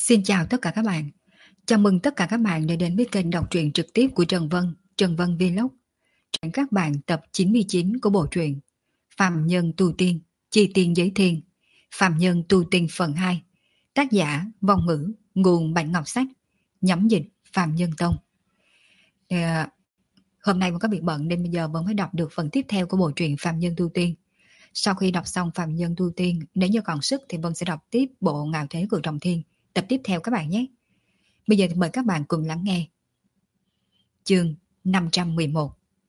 Xin chào tất cả các bạn. Chào mừng tất cả các bạn đã đến với kênh đọc truyện trực tiếp của Trần Vân Vlog. Truyện các bạn tập 99 của bộ truyện Phàm Nhân Tu Tiên, Chi Tiên Giới Thiên, Phàm Nhân Tu Tiên phần 2. Tác giả Vong Ngữ, nguồn Bạch Ngọc Sách, nhóm dịch Phàm Nhân Tông. Hôm nay Vân có việc bận nên bây giờ Vân mới đọc được phần tiếp theo của bộ truyện Phàm Nhân Tu Tiên. Sau khi đọc xong Phàm Nhân Tu Tiên, nếu như còn sức thì Vân sẽ đọc tiếp bộ Ngạo Thế Cửu Trọng Thiên tập tiếp theo các bạn nhé. Bây giờ thì mời các bạn cùng lắng nghe. Chương 511.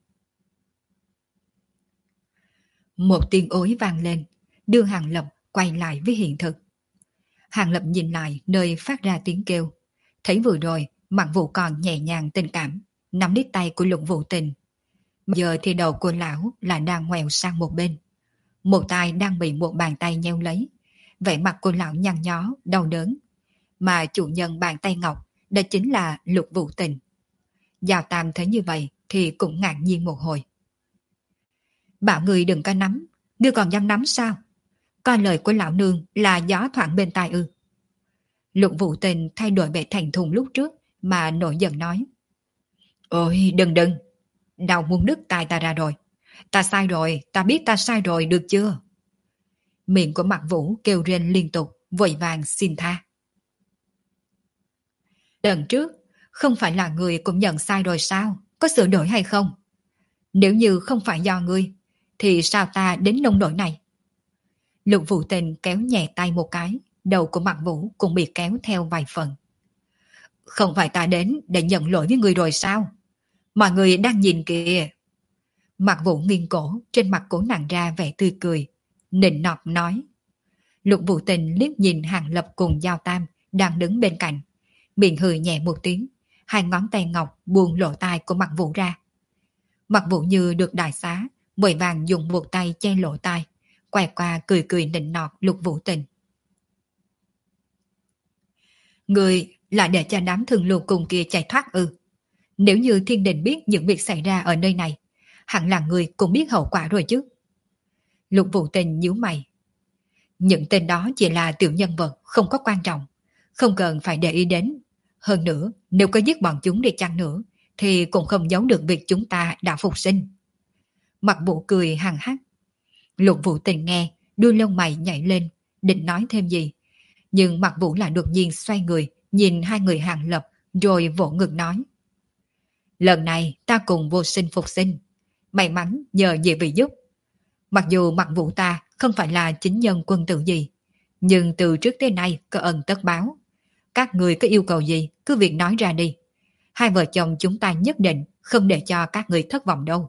Một tiếng ối vang lên, đưa Hàng Lập quay lại với hiện thực. Hàng Lập nhìn lại nơi phát ra tiếng kêu. Thấy vừa rồi, Mạc Vũ còn nhẹ nhàng tình cảm, nắm lấy tay của Lục Vũ Tình. Giờ thì đầu của lão là đang ngoèo sang một bên. Một tay đang bị một bàn tay nheo lấy. Vẻ mặt của lão nhăn nhó, đau đớn. Mà chủ nhân bàn tay ngọc đó chính là Lục Vũ Tình. Giao Tam thấy như vậy thì cũng ngạc nhiên một hồi. Bảo người đừng có nắm, ngươi còn dám nắm sao? Coi lời của lão nương là gió thoảng bên tai ư? Lục Vũ Tình thay đổi vẻ thành thùng lúc trước mà nổi giận nói. Ôi đừng, đau muốn đứt tai ta ra rồi. Ta sai rồi, ta biết ta sai rồi, được chưa? Miệng của Mạc Vũ kêu rên liên tục, vội vàng xin tha. Lần trước, không phải là người cũng nhận sai rồi sao? Có sửa đổi hay không? Nếu như không phải do ngươi, thì sao ta đến nông nỗi này? Lục Vũ Tình kéo nhẹ tay một cái, đầu của Mạc Vũ cũng bị kéo theo vài phần. Không phải ta đến để nhận lỗi với ngươi rồi sao? Mọi người đang nhìn kìa. Mạc Vũ nghiêng cổ, trên mặt cổ nặng ra vẻ tươi cười, nịnh nọt nói. Lục Vũ Tình liếc nhìn Hàng Lập cùng Giao Tam đang đứng bên cạnh, miệng hừ nhẹ một tiếng, hai ngón tay ngọc buông lỗ tai của Mạc Vũ ra. Mạc Vũ như được đại xá, vội vàng dùng một tay che lỗ tai, quay qua cười cười nịnh nọt Lục Vũ Tình. Người lại để cho đám thường lùn cùng kia chạy thoát ư? Nếu như thiên đình biết những việc xảy ra ở nơi này, hẳn là người cũng biết hậu quả rồi chứ. Lục Vũ Tình nhíu mày. Những tên đó chỉ là tiểu nhân vật, không có quan trọng, không cần phải để ý đến. Hơn nữa, nếu có giết bọn chúng đi chăng nữa, thì cũng không giấu được việc chúng ta đã phục sinh. Mạc Vũ cười hằng hắc. Lục Vũ Tình nghe, đuôi lông mày nhảy lên, định nói thêm gì. Nhưng Mạc Vũ lại đột nhiên xoay người, nhìn hai người Hàng Lập, rồi vỗ ngực nói. Lần này ta cùng vô sinh phục sinh. May mắn nhờ dị vị giúp. Mặc dù Mạc Vũ ta không phải là chính nhân quân tử gì, nhưng từ trước tới nay có ân tất báo. Các người có yêu cầu gì, cứ việc nói ra đi. Hai vợ chồng chúng ta nhất định không để cho các người thất vọng đâu.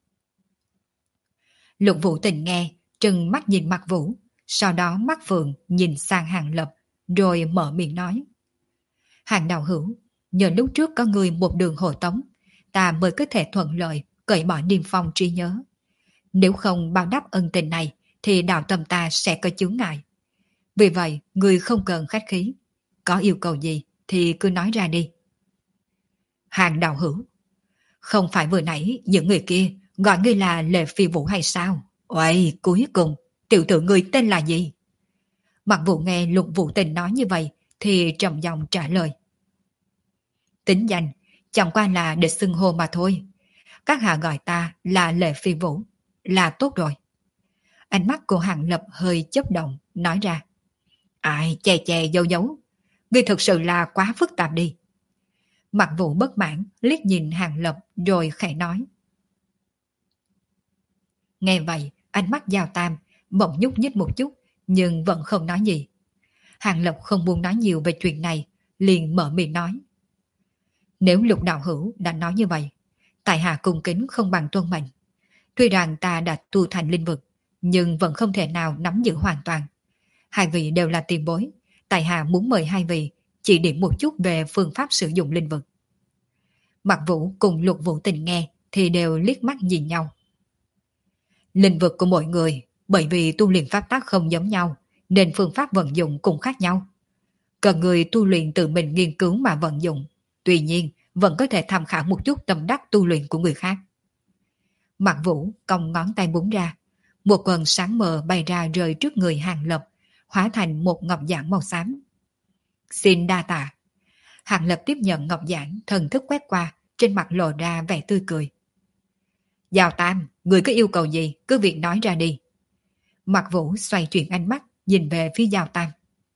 Lục Vũ Tình nghe, trừng mắt nhìn Mạc Vũ, sau đó mắt phượng nhìn sang Hàng Lập, rồi mở miệng nói. Hàng đạo hữu, nhờ lúc trước có người một đường hộ tống, ta mới có thể thuận lợi cởi bỏ niềm phong trí nhớ. Nếu không báo đáp ân tình này, thì đạo tâm ta sẽ có chướng ngại. Vì vậy, người không cần khách khí. Có yêu cầu gì thì cứ nói ra đi. Hàng đạo hữu, không phải vừa nãy những người kia gọi ngươi là Lệ Phi Vũ hay sao? Uầy, cuối cùng, tiểu tử ngươi tên là gì? Mặc Vũ nghe Lục Vũ Tình nói như vậy thì trầm giọng trả lời. Tính danh, chẳng qua là để xưng hô mà thôi. Các hạ gọi ta là Lệ Phi Vũ, là tốt rồi. Ánh mắt của Hàng Lập hơi chớp động, nói ra. Ai, chè chè dâu dấu, ngươi thực sự là quá phức tạp đi. Mạc Vũ bất mãn, liếc nhìn Hàng Lập rồi khẽ nói. Nghe vậy, ánh mắt Giao Tam bỗng nhúc nhích một chút, nhưng vẫn không nói gì. Hàng Lập không muốn nói nhiều về chuyện này, liền mở miệng nói. Nếu Lục đạo hữu đã nói như vậy, tại hạ cung kính không bằng tuân mệnh. Tuy rằng ta đã tu thành linh vực, nhưng vẫn không thể nào nắm giữ hoàn toàn. Hai vị đều là tiền bối, tại hạ muốn mời hai vị chỉ điểm một chút về phương pháp sử dụng linh vực. Mạc Vũ cùng Lục Vũ Tình nghe thì đều liếc mắt nhìn nhau. Linh vực của mỗi người, bởi vì tu luyện pháp tắc không giống nhau, nên phương pháp vận dụng cũng khác nhau. Cần người tu luyện tự mình nghiên cứu mà vận dụng, tuy nhiên vẫn có thể tham khảo một chút tâm đắc tu luyện của người khác. Mạc Vũ cong ngón tay búng ra, một quần sáng mờ bay ra rơi trước người Hàng Lập, hóa thành một ngọc giản màu xám. Xin đa tạ. Hàng Lập tiếp nhận ngọc giản, thần thức quét qua, trên mặt lộ ra vẻ tươi cười. Giao Tam, người có yêu cầu gì, cứ việc nói ra đi. Mạc Vũ xoay chuyển ánh mắt, nhìn về phía Giao Tam.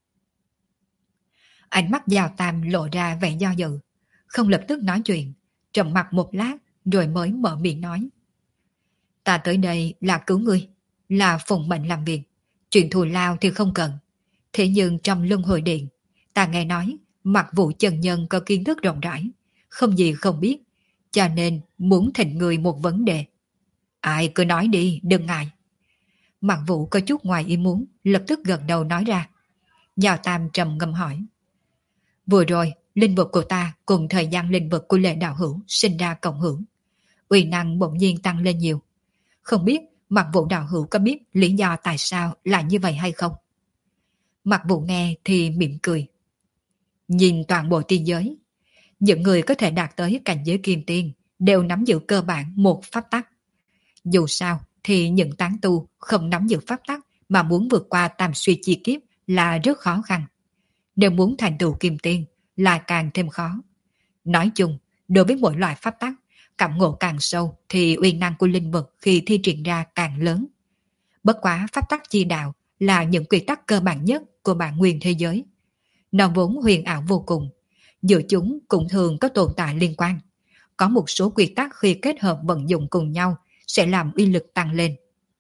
Ánh mắt Giao Tam lộ ra vẻ do dự, không lập tức nói chuyện, trầm mặt một lát rồi mới mở miệng nói. Ta tới đây là cứu ngươi, là phụng mệnh làm việc, chuyện thù lao thì không cần. Thế nhưng trong luân hồi điện, ta nghe nói Mạc Vũ chân nhân có kiến thức rộng rãi, không gì không biết, cho nên muốn thỉnh người một vấn đề. Ai cứ nói đi, đừng ngại. Mạc Vũ có chút ngoài ý muốn, lập tức gật đầu nói ra. Giao Tam trầm ngâm hỏi. Vừa rồi, linh vực của ta cùng thời gian linh vực của Lệ Đạo Hữu sinh ra cộng hưởng. Uy năng bỗng nhiên tăng lên nhiều. Không biết Mạc Vũ Đạo Hữu có biết lý do tại sao lại như vậy hay không? Mạc Vũ nghe thì mỉm cười. Nhìn toàn bộ tiên giới, những người có thể đạt tới cảnh giới kim tiên đều nắm giữ cơ bản một pháp tắc. Dù sao thì những tán tu không nắm giữ pháp tắc mà muốn vượt qua tam suy chi kiếp là rất khó khăn. Nếu muốn thành tựu kim tiên là càng thêm khó. Nói chung, đối với mỗi loại pháp tắc, cảm ngộ càng sâu thì uy năng của linh vực khi thi triển ra càng lớn. Bất quá pháp tắc chi đạo là những quy tắc cơ bản nhất của bản nguyên thế giới. Nó vốn huyền ảo vô cùng, giữa chúng cũng thường có tồn tại liên quan. Có một số quy tắc khi kết hợp vận dụng cùng nhau sẽ làm uy lực tăng lên.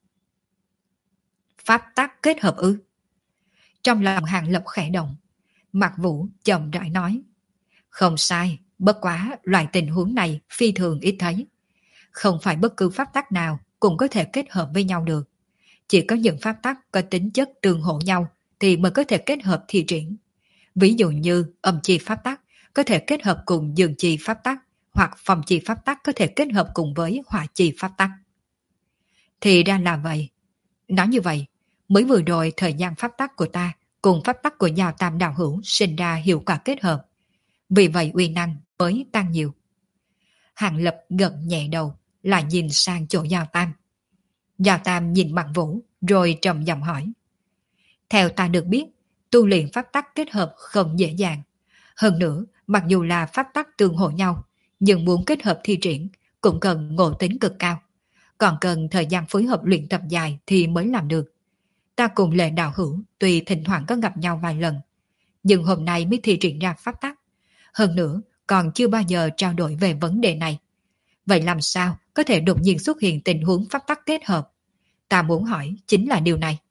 Pháp tắc kết hợp ư? Trong lòng Hàng Lập khẽ động, Mạc Vũ chậm rãi nói. Không sai, bất quá loại tình huống này phi thường ít thấy. Không phải bất cứ pháp tắc nào cũng có thể kết hợp với nhau được. Chỉ có những pháp tắc có tính chất tương hỗ nhau thì mới có thể kết hợp thi triển. Ví dụ như âm chi pháp tắc có thể kết hợp cùng dương chi pháp tắc, hoặc phong chi pháp tắc có thể kết hợp cùng với hỏa chi pháp tắc. Thì ra là vậy. Nói như vậy, mới vừa rồi thời gian pháp tắc của ta cùng pháp tắc của Giao Tam Đạo Hữu sinh ra hiệu quả kết hợp. Vì vậy uy năng mới tăng nhiều. Hàng Lập gật nhẹ đầu, lại nhìn sang chỗ Giao Tam. Giao Tam nhìn Mạc Vũ, rồi trầm giọng hỏi. Theo ta được biết, tu luyện pháp tắc kết hợp không dễ dàng. Hơn nữa, mặc dù là pháp tắc tương hỗ nhau, nhưng muốn kết hợp thi triển cũng cần ngộ tính cực cao. Còn cần thời gian phối hợp luyện tập dài thì mới làm được. Ta cùng Lệ Đạo Hữu tuy thỉnh thoảng có gặp nhau vài lần, nhưng hôm nay mới thi triển ra pháp tắc. Hơn nữa, còn chưa bao giờ trao đổi về vấn đề này. Vậy làm sao có thể đột nhiên xuất hiện tình huống pháp tắc kết hợp? Ta muốn hỏi chính là điều này.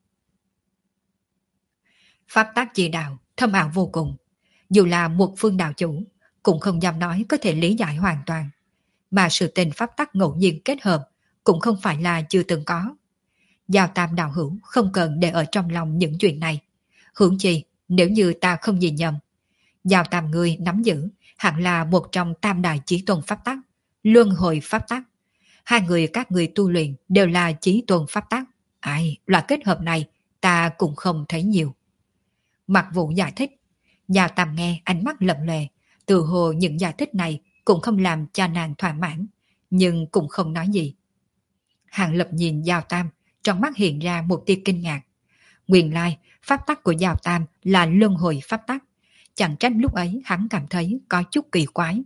Pháp tắc chi đạo thâm ảo vô cùng. Dù là một phương đạo chủ, cũng không dám nói có thể lý giải hoàn toàn. Mà sự tình pháp tắc ngẫu nhiên kết hợp cũng không phải là chưa từng có. Giao Tam Đạo Hữu không cần để ở trong lòng những chuyện này. Huống chi, nếu như ta không nhìn nhầm, Giao Tam người nắm giữ hẳn là một trong tam đại chí tôn pháp tắc, luân hồi pháp tắc. Hai người các người tu luyện đều là chí tôn pháp tắc. Ai, loại kết hợp này ta cũng không thấy nhiều. Mạc Vũ giải thích. Giao Tam nghe ánh mắt lậm lè, từ hồ những giải thích này cũng không làm cho nàng thỏa mãn, nhưng cũng không nói gì. Hàng Lập nhìn Giao Tam, trong mắt hiện ra một tia kinh ngạc. Nguyên lai, pháp tắc của Giao Tam là luân hồi pháp tắc. Chẳng trách lúc ấy hắn cảm thấy có chút kỳ quái.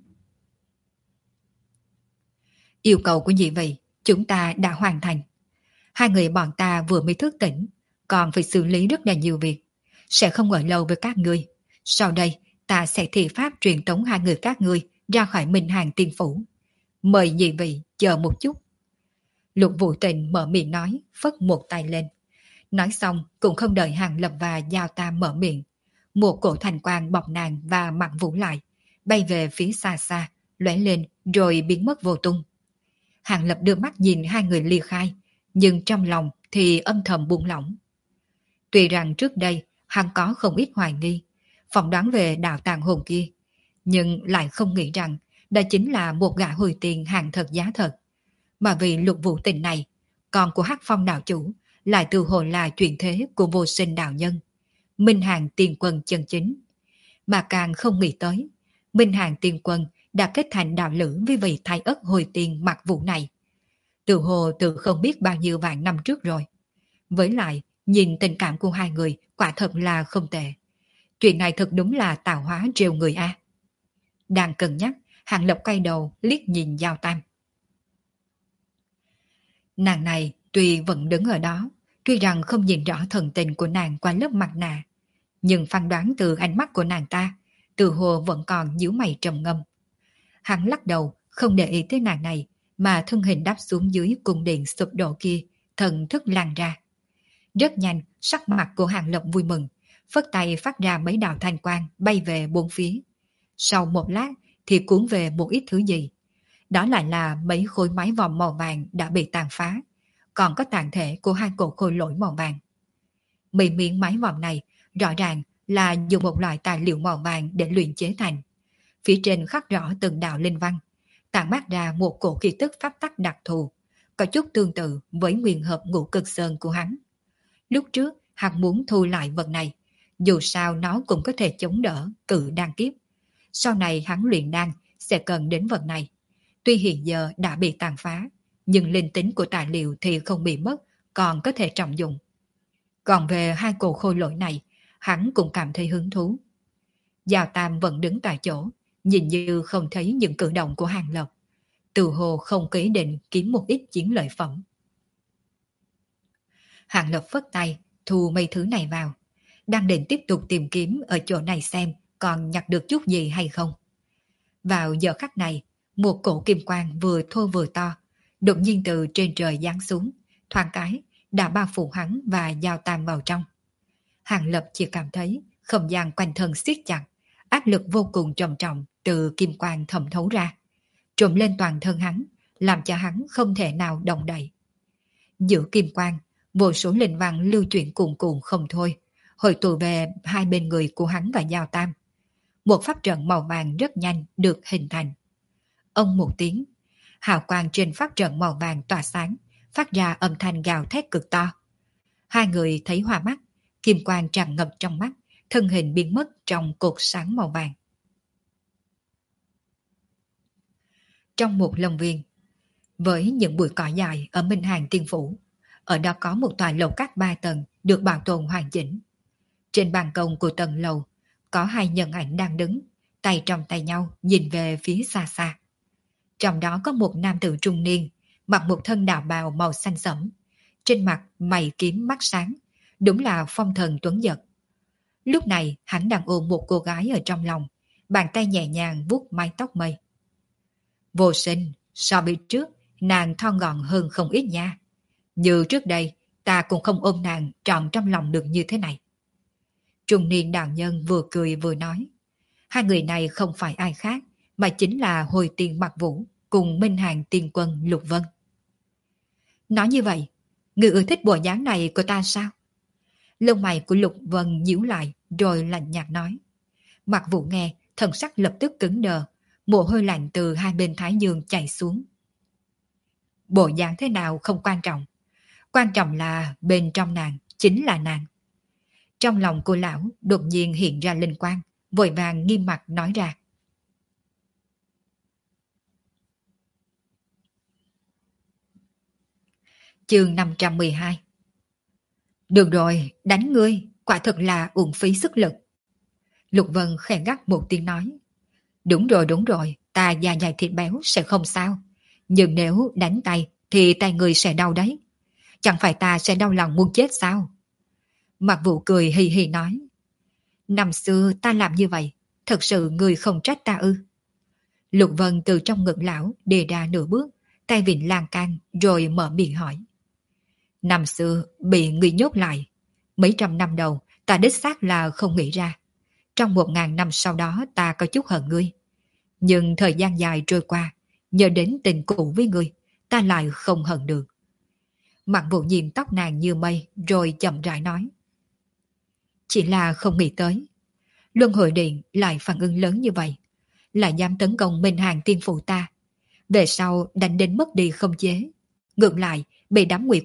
Yêu cầu của nhị vị, chúng ta đã hoàn thành. Hai người bọn ta vừa mới thức tỉnh, còn phải xử lý rất là nhiều việc. Sẽ không ở lâu với các ngươi. Sau đây, ta sẽ thi pháp truyền tống hai người các ngươi ra khỏi Minh Hàng Tiên Phủ. Mời nhị vị chờ một chút. Lục Vũ Tình mở miệng nói, phất một tay lên. Nói xong cũng không đợi Hàng Lập và Giao Tam mở miệng. Một cổ thành quang bọc nàng và Mạc Vũ lại, bay về phía xa xa, lóe lên rồi biến mất vô tung. Hàng Lập đưa mắt nhìn hai người ly khai, nhưng trong lòng thì âm thầm buông lỏng. Tuy rằng trước đây hắn có không ít hoài nghi, phỏng đoán về đạo tàng hồn kia, nhưng lại không nghĩ rằng đó chính là một gã hồi tiền hàng thật giá thật. Mà vì Lục Vũ Tình này, con của Hắc Phong đạo chủ, lại từ hồi là chuyện thế của vô sinh đạo nhân, Minh Hàng Tiên Quân chân chính. Mà càng không nghĩ tới, Minh Hàng Tiên Quân đã kết thành đạo lữ với vị thái ất hồi tiền Mạc Vũ này. Từ hồ từ không biết bao nhiêu vạn năm trước rồi. Với lại, nhìn tình cảm của hai người quả thật là không tệ. Chuyện này thật đúng là tạo hóa trêu người a. Đang cân nhắc, Hàng Lập quay đầu liếc nhìn Giao Tam. Nàng này tuy vẫn đứng ở đó, tuy rằng không nhìn rõ thần tình của nàng qua lớp mặt nạ, nhưng phán đoán từ ánh mắt của nàng ta, từ hồ vẫn còn nhíu mày trầm ngâm. Hắn lắc đầu, không để ý tới nàng này, mà thân hình đáp xuống dưới cung điện sụp đổ kia, thần thức lan ra. Rất nhanh, sắc mặt của Hàng Lập vui mừng, phất tay phát ra mấy đạo thanh quang bay về bốn phía. Sau một lát thì cuốn về một ít thứ gì. Đó lại là mấy khối mái vòm màu vàng đã bị tàn phá, còn có tàn thể của hai cổ khôi lỗi màu vàng. Mấy miếng mái vòm này rõ ràng là dùng một loại tài liệu màu vàng để luyện chế thành. Phía trên khắc rõ từng đạo linh văn, tản mát ra một cổ khí tức pháp tắc đặc thù, có chút tương tự với nguyên hợp ngũ cực sơn của hắn. Lúc trước, hắn muốn thu lại vật này, dù sao nó cũng có thể chống đỡ cự đan kiếp. Sau này hắn luyện đan sẽ cần đến vật này. Tuy hiện giờ đã bị tàn phá, nhưng linh tính của tài liệu thì không bị mất, còn có thể trọng dụng. Còn về hai cổ khôi lỗi này, hắn cũng cảm thấy hứng thú. Giao Tam vẫn đứng tại chỗ, nhìn như không thấy những cử động của Hàng Lập. Từ hồ không có ý định kiếm một ít chiến lợi phẩm. Hàng Lập phất tay, thu mấy thứ này vào. Đang định tiếp tục tìm kiếm ở chỗ này xem còn nhặt được chút gì hay không. Vào giờ khắc này, một cổ kim quang vừa thô vừa to, đột nhiên từ trên trời giáng xuống, thoáng cái đã bao phủ hắn và Giao Tam vào trong. Hàng Lập chỉ cảm thấy không gian quanh thân siết chặt, áp lực vô cùng trầm trọng từ kim quang thẩm thấu ra, trùm lên toàn thân hắn, làm cho hắn không thể nào động đậy. Giữa kim quang, vô số linh văn lưu chuyển cuồn cuộn không thôi, hội tụ về hai bên người của hắn và Giao Tam. Một pháp trận màu vàng rất nhanh được hình thành. Ông một tiếng, hào quang trên pháp trận màu vàng tỏa sáng, phát ra âm thanh gào thét cực to. Hai người thấy hoa mắt, kim quang tràn ngập trong mắt, thân hình biến mất trong cột sáng màu vàng. Trong một lồng viên, với những bụi cỏ dài ở Minh Hàng Tiên Phủ, ở đó có một tòa lầu các 3 tầng được bảo tồn hoàn chỉnh. Trên ban công của tầng lầu, có hai nhân ảnh đang đứng, tay trong tay nhau nhìn về phía xa xa. Trong đó có một nam tử trung niên, mặc một thân đạo bào màu xanh sẫm, trên mặt mày kiếm mắt sáng, đúng là phong thần tuấn giật. Lúc này hắn đang ôm một cô gái ở trong lòng, bàn tay nhẹ nhàng vuốt mái tóc mây. Vô Sinh, so với trước, nàng thon gọn hơn không ít nha. Như trước đây, ta cũng không ôm nàng trọn trong lòng được như thế này. Trung niên đạo nhân vừa cười vừa nói. Hai người này không phải ai khác, mà chính là Hồi Tiên Mặc Vũ cùng Minh Hàng Tiên Quân Lục Vân. Nói như vậy, người ưa thích bộ dáng này của ta sao? Lông mày của Lục Vân nhíu lại rồi lạnh nhạt nói. Mặc Vũ nghe, thần sắc lập tức cứng đờ, mồ hôi lạnh từ hai bên thái dương chảy xuống. Bộ dáng thế nào không quan trọng, quan trọng là bên trong nàng chính là nàng. Trong lòng cô lão đột nhiên hiện ra linh quang, vội vàng nghiêm mặt nói ra. Chương 512. Được rồi, đánh ngươi, quả thật là uổng phí sức lực. Lục Vân khẽ gắt một tiếng nói. Đúng rồi, ta da dày thịt béo sẽ không sao. Nhưng nếu đánh tay thì tay người sẽ đau đấy. Chẳng phải ta sẽ đau lòng muốn chết sao? Mạc Vũ cười hì hì nói. Năm xưa ta làm như vậy, thật sự người không trách ta ư? Lục Vân từ trong ngực lão đề ra nửa bước, tay vịn lan can rồi mở miệng hỏi. Năm xưa bị người nhốt lại, mấy trăm năm đầu ta đích xác là không nghĩ ra. Trong 1000 năm sau đó ta có chút hận ngươi. Nhưng thời gian dài trôi qua, nhớ đến tình cũ với ngươi, ta lại không hận được. Mạc Vũ nhìn tóc nàng như mây rồi chậm rãi nói. Chỉ là không nghĩ tới. Luân hồi điện lại phản ứng lớn như vậy, lại dám tấn công Minh Hàng Tiên Phụ ta. Về sau đánh đến mất đi không chế. Ngược lại, bị đám Ngụy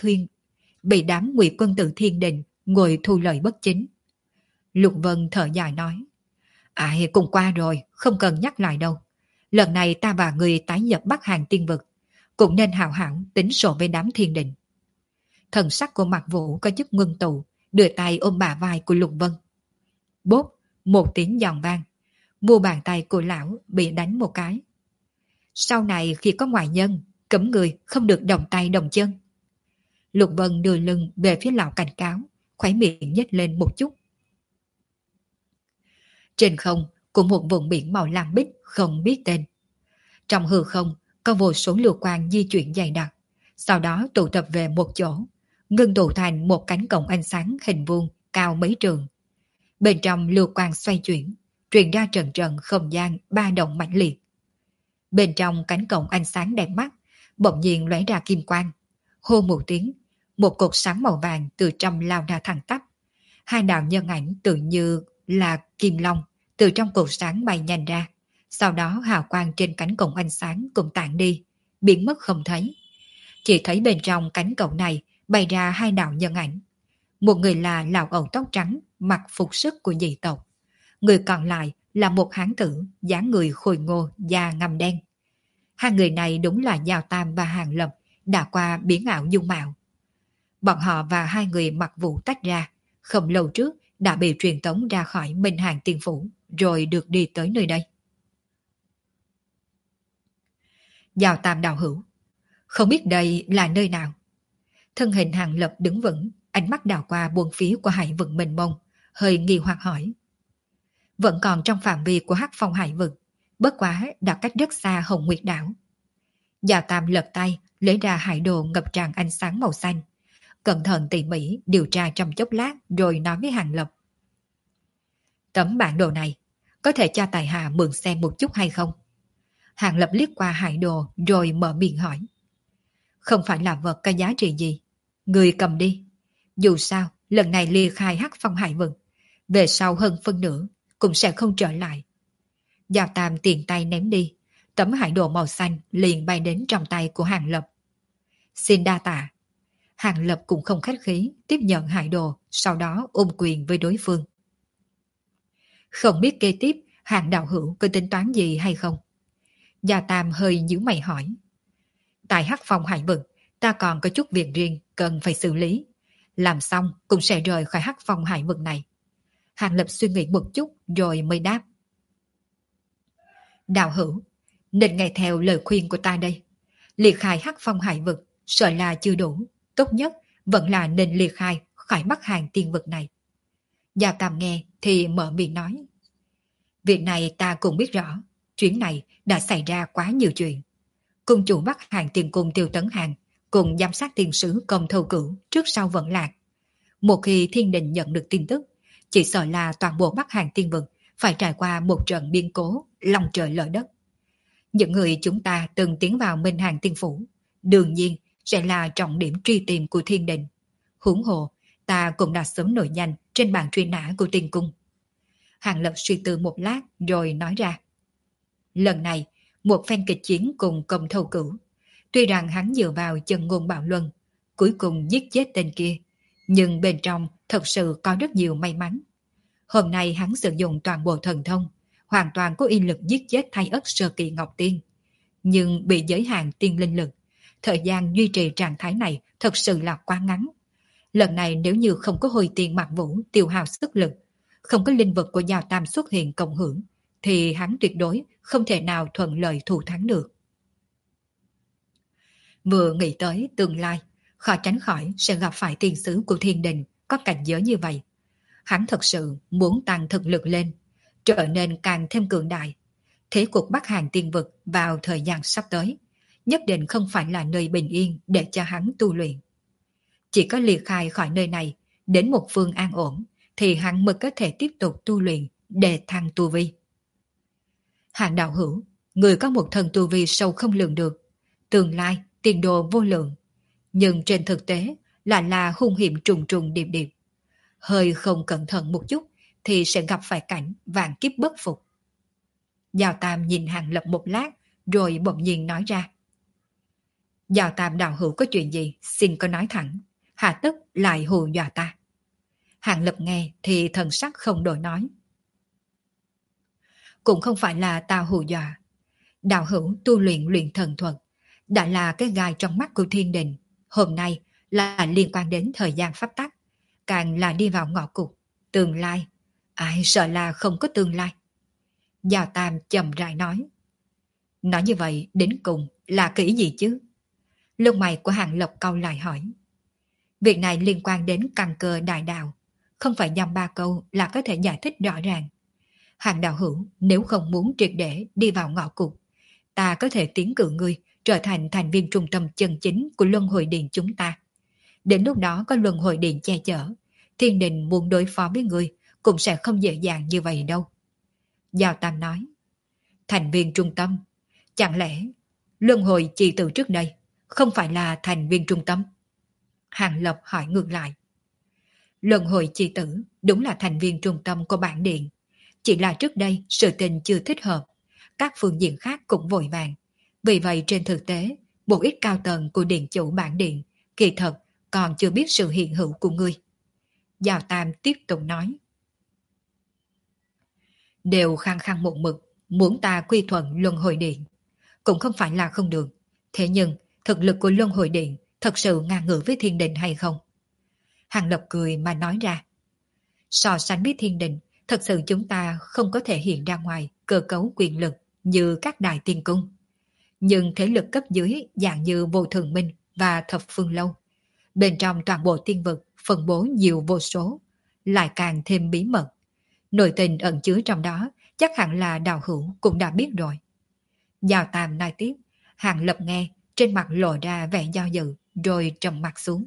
quân tử thiên đình ngồi thu lợi bất chính. Lục Vân thở dài nói. Ai cũng qua rồi, không cần nhắc lại đâu. Lần này ta và người tái nhập Bắc Hàng Tiên Vực, cũng nên hào hảo tính sổ với đám thiên đình. Thần sắc của Mạc Vũ có chút ngưng tụ, đưa tay ôm bả vai của Lục Vân. Bốp, một tiếng giòn vang. Mu bàn tay của lão bị đánh một cái. Sau này khi có ngoại nhân, cấm người không được đồng tay đồng chân. Lục Vân đưa lưng về phía lão cảnh cáo, khóe miệng nhếch lên một chút. Trên không, của một vùng biển màu lam bích không biết tên. Trong hư không, có vô số lưu quang di chuyển dày đặc, sau đó tụ tập về một chỗ, ngưng tụ thành một cánh cổng ánh sáng hình vuông cao mấy trường. Bên trong lưu quang xoay chuyển, truyền ra trận trận không gian ba động mãnh liệt. Bên trong cánh cổng ánh sáng đẹp mắt, bỗng nhiên lóe ra kim quang. Hô một tiếng, một cột sáng màu vàng từ trong lao ra thẳng tắp. Hai đạo nhân ảnh tự như là kim long từ trong cột sáng bay nhanh ra. Sau đó hào quang trên cánh cổng ánh sáng cũng tản đi, biến mất không thấy. Chỉ thấy bên trong cánh cổng này bay ra hai đạo nhân ảnh. Một người là lão ẩu tóc trắng, mặc phục sức của dị tộc. Người còn lại là một hán tử, dáng người khôi ngô, da ngăm đen. Hai người này đúng là Giao Tam và Hàng Lập, đã qua biến ảo dung mạo. Bọn họ và hai người mặc vụ tách ra, không lâu trước đã bị truyền tống ra khỏi Minh Hàng Tiên Phủ, rồi được đi tới nơi đây. Giao Tam đạo hữu, không biết đây là nơi nào? Thân hình Hàng Lập đứng vững, ánh mắt đảo qua buông phía của hải vực mênh mông, hơi nghi hoặc hỏi. Vẫn còn trong phạm vi của Hắc Phong hải vực, bất quá đã cách rất xa Hồng Nguyệt đảo. Giao Tam lật tay, lấy ra hải đồ ngập tràn ánh sáng màu xanh. Cẩn thận tỉ mỉ điều tra trong chốc lát rồi nói với Hàng Lập. Tấm bản đồ này, có thể cho tài hạ mượn xem một chút hay không? Hàng Lập liếc qua hải đồ rồi mở miệng hỏi. Không phải là vật có giá trị gì. Người cầm đi. Dù sao, lần này ly khai Hắc Phong hải vực. Về sau hơn phân nửa, cũng sẽ không trở lại. Giao Tam tiền tay ném đi. Tấm hải đồ màu xanh liền bay đến trong tay của Hàng Lập. Xin đa tạ. Hàng Lập cũng không khách khí, tiếp nhận hải đồ, sau đó ôm quyền với đối phương. Không biết kế tiếp, Hàng đạo hữu có tính toán gì hay không? Gia Tam hơi nhíu mày hỏi. Tại Hắc Phong hải vực, ta còn có chút việc riêng cần phải xử lý. Làm xong cũng sẽ rời khỏi Hắc Phong hải vực này. Hàng Lập suy nghĩ một chút rồi mới đáp. Đạo hữu, nên nghe theo lời khuyên của ta đây. Liệt khai Hắc Phong hải vực, sợ là chưa đủ. Tốt nhất vẫn là nên liệt khai khỏi Bắc Hàng tiên vực này. Gia Tam nghe thì mở miệng nói. Việc này ta cũng biết rõ. Chuyến này đã xảy ra quá nhiều chuyện. Cung chủ Bắc Hàng tiền cung Tiêu Tấn Hàng cùng giám sát tiền sứ Công Thâu Cửu trước sau vẫn lạc. Một khi thiên đình nhận được tin tức, chỉ sợ là toàn bộ Bắc Hàng tiên vực phải trải qua một trận biến cố lòng trời lở đất. Những người chúng ta từng tiến vào Minh Hàng tiên phủ, đương nhiên sẽ là trọng điểm truy tìm của thiên đình. Huống hồ, ta cũng đã sớm nổi danh trên bảng truy nã của tiên cung. Hàng Lập suy tư một lát rồi nói ra. Lần này, một phen kịch chiến cùng Công Thâu Cửu. Tuy rằng hắn dựa vào chân ngôn bạo luân, cuối cùng giết chết tên kia, nhưng bên trong thật sự có rất nhiều may mắn. Hôm nay hắn sử dụng toàn bộ thần thông, hoàn toàn có uy lực giết chết Thay Ất Sơ Kỳ Ngọc Tiên. Nhưng bị giới hạn tiên linh lực, thời gian duy trì trạng thái này thật sự là quá ngắn. Lần này nếu như không có Hồi Tiên Mặc Vũ tiêu hao sức lực, không có linh vật của Giao Tam xuất hiện cộng hưởng, thì hắn tuyệt đối không thể nào thuận lợi thủ thắng được. Vừa nghĩ tới tương lai, khó tránh khỏi sẽ gặp phải tiền sứ của thiên đình có cảnh giới như vậy. Hắn thật sự muốn tăng thực lực lên, trở nên càng thêm cường đại. Thế cuộc Bắc Hàng tiên vực vào thời gian sắp tới, nhất định không phải là nơi bình yên để cho hắn tu luyện. Chỉ có liệt khai khỏi nơi này, đến một phương an ổn, thì hắn mới có thể tiếp tục tu luyện để thăng tu vi. Hàng đạo hữu, người có một thần tu vi sâu không lường được, tương lai, tiền đồ vô lượng, nhưng trên thực tế là hung hiểm trùng trùng điệp điệp. Hơi không cẩn thận một chút thì sẽ gặp phải cảnh vạn kiếp bất phục. Giao Tam nhìn Hàng Lập một lát rồi bỗng nhiên nói ra. Giao Tam đạo hữu có chuyện gì xin có nói thẳng, hạ tất lại hù dọa ta. Hàng Lập nghe thì thần sắc không đổi nói. Cũng không phải là ta hù dọa. Đạo hữu tu luyện thần thuật đã là cái gai trong mắt của thiên đình. Hôm nay là liên quan đến thời gian pháp tắc, càng là đi vào ngõ cụt, tương lai. ai sợ là không có tương lai. Giao Tam chậm rãi nói. Nói như vậy đến cùng là kỹ gì chứ? Lông mày của Hàng Lập cau lại hỏi. Việc này liên quan đến căn cơ đại đạo, không phải dăm ba câu là có thể giải thích rõ ràng. Hàng đạo hữu, nếu không muốn triệt để đi vào ngõ cụt, ta có thể tiến cử ngươi trở thành thành viên trung tâm chân chính của Luân Hồi Điện chúng ta. Đến lúc đó có Luân Hồi Điện che chở, thiên đình muốn đối phó với ngươi cũng sẽ không dễ dàng như vậy đâu. Giao Tam nói. Thành viên trung tâm? Chẳng lẽ Luân Hồi chi từ trước đây không phải là thành viên trung tâm? Hàng Lập hỏi ngược lại. Luân Hồi chi tử đúng là thành viên trung tâm của bản điện. Chỉ là trước đây sự tình chưa thích hợp, các phương diện khác cũng vội vàng. Vì vậy trên thực tế, một ít cao tầng của điện chủ bản điện kỳ thật còn chưa biết sự hiện hữu của ngươi. Giao Tam tiếp tục nói. Đều khăng khăng một mực, muốn ta quy thuận Luân Hồi Điện. Cũng không phải là không được. Thế nhưng, thực lực của Luân Hồi Điện thật sự ngang ngửa với thiên đình hay không? Hàng Lập cười mà nói ra. So sánh với thiên đình, thật sự chúng ta không có thể hiện ra ngoài cơ cấu quyền lực như các đại tiên cung. Nhưng thế lực cấp dưới dạng như Vô Thường Minh và Thập Phương Lâu, bên trong toàn bộ tiên vực phân bố nhiều vô số, lại càng thêm bí mật. Nội tình ẩn chứa trong đó chắc hẳn là đạo hữu cũng đã biết rồi. Giao Tam nói tiếp, Hàng Lập nghe, trên mặt lộ ra vẻ do dự, rồi trầm mặt xuống.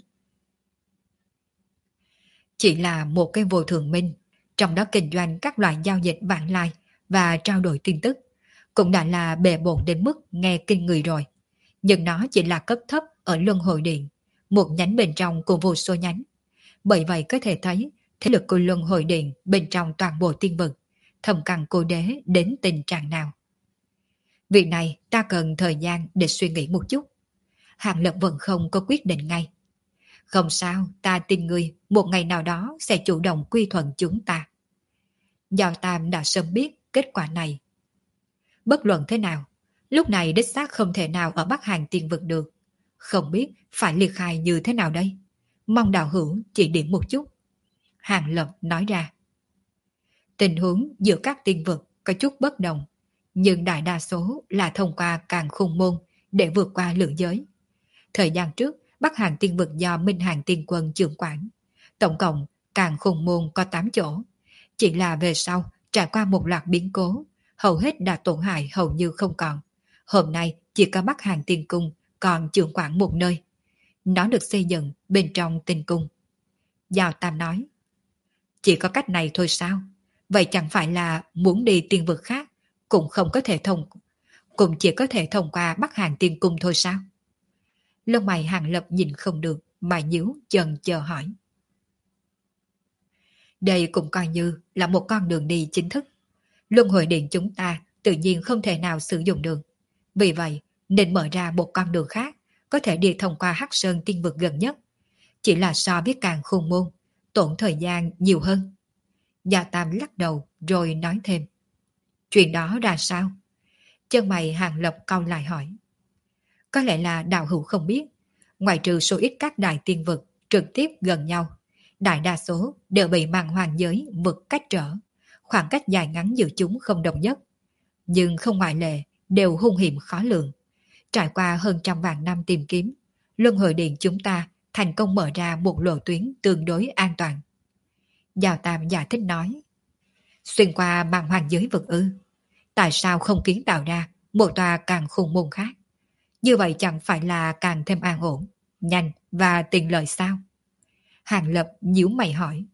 Chỉ là một cái Vô Thường Minh, trong đó kinh doanh các loại giao dịch vãng lai và trao đổi tin tức, cũng đã là bề bộn đến mức nghe kinh người rồi. Nhưng nó chỉ là cấp thấp ở Luân Hồi Điện, một nhánh bên trong của vô số nhánh. Bởi vậy có thể thấy thế lực của Luân Hồi Điện bên trong toàn bộ tiên vực, thầm cằn cô đế đến tình trạng nào. Việc này ta cần thời gian để suy nghĩ một chút. Hàng Lập vẫn không có quyết định ngay. Không sao, ta tin ngươi một ngày nào đó sẽ chủ động quy thuận chúng ta. Giao Tam đã sớm biết kết quả này. Bất luận thế nào, lúc này đích xác không thể nào ở Bắc Hàng tiên vực được. Không biết phải liệt khai như thế nào đây. Mong đạo hữu chỉ điểm một chút. Hàng Lập nói ra. Tình huống giữa các tiên vực có chút bất đồng, nhưng đại đa số là thông qua càng khung môn để vượt qua lượng giới. Thời gian trước, Bắc Hàng tiên vực do Minh Hàng tiên quân trưởng quản. Tổng cộng càng khung môn có 8 chỗ. Chỉ là về sau trải qua một loạt biến cố, hầu hết đã tổn hại hầu như không còn. Hôm nay chỉ có Bắc Hàng tiên cung còn trưởng quản một nơi. Nó được xây dựng bên trong tinh cung. Giao Tam nói. Chỉ có cách này thôi sao? Vậy chẳng phải là muốn đi tiên vực khác cũng không có thể cũng chỉ có thể thông qua Bắc Hàng tiên cung thôi sao? Lông mày Hàng Lập nhìn không được mà nhíu chần chờ hỏi. Đây cũng coi như là một con đường đi chính thức. Luân Hồi Điện chúng ta tự nhiên không thể nào sử dụng được. Vì vậy nên mở ra một con đường khác có thể đi thông qua Hắc Sơn tiên vực gần nhất. Chỉ là so với càng khôn môn, tốn thời gian nhiều hơn. Gia Tam lắc đầu rồi nói thêm. Chuyện đó ra sao? Chân mày Hàng Lập cau lại hỏi. Có lẽ là đạo hữu không biết, ngoại trừ số ít các đại tiên vực trực tiếp gần nhau, đại đa số đều bị màn hoàng giới vực cách trở, khoảng cách dài ngắn giữa chúng không đồng nhất. Nhưng không ngoại lệ, đều hung hiểm khó lường. Trải qua hơn trăm vạn năm tìm kiếm, Luân Hồi Điện chúng ta thành công mở ra một lộ tuyến tương đối an toàn. Giao Tam giải thích nói. Xuyên qua màn hoàng giới vực ư? Tại sao không kiến tạo ra một tòa càng khủng môn khác? Như vậy chẳng phải là càng thêm an ổn, nhanh và tiện lợi sao? Hàng Lập nhíu mày hỏi.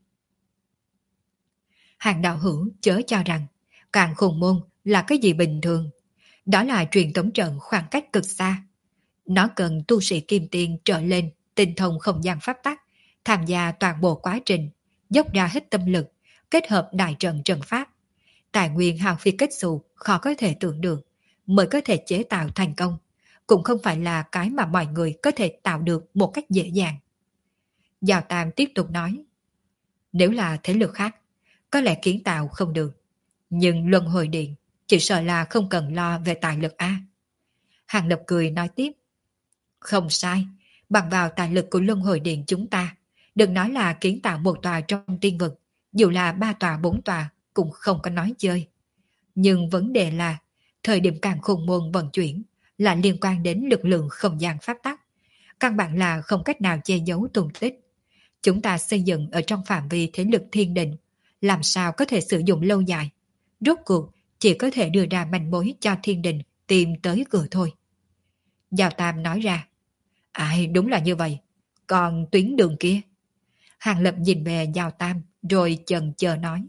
Hàng đạo hữu chớ cho rằng càng khủng môn là cái gì bình thường. Đó là truyền tống trận khoảng cách cực xa. Nó cần tu sĩ kim tiên trở lên tinh thông không gian pháp tắc, tham gia toàn bộ quá trình, dốc ra hết tâm lực, kết hợp đại trận trận pháp. Tài nguyên hao phí kết xù khó có thể tưởng được, mới có thể chế tạo thành công. Cũng không phải là cái mà mọi người có thể tạo được một cách dễ dàng. Giao Tam tiếp tục nói. Nếu là thế lực khác, có lẽ kiến tạo không được. Nhưng Luân Hồi Điện chỉ sợ là không cần lo về tài lực A. Hàng Lập cười nói tiếp. Không sai, bằng vào tài lực của Luân Hồi Điện chúng ta, đừng nói là kiến tạo một tòa trong tiên vực, dù là 3 tòa 4 tòa cũng không có nói chơi. Nhưng vấn đề là, thời điểm càng khôn môn vận chuyển là liên quan đến lực lượng không gian pháp tắc. Căn bản là không cách nào che giấu tung tích. Chúng ta xây dựng ở trong phạm vi thế lực thiên định, làm sao có thể sử dụng lâu dài. Rốt cuộc chỉ có thể đưa ra manh mối cho thiên đình tìm tới cửa thôi. Giao Tam nói ra, ai đúng là như vậy. Còn tuyến đường kia? Hàng Lập nhìn về Giao Tam rồi chần chờ nói.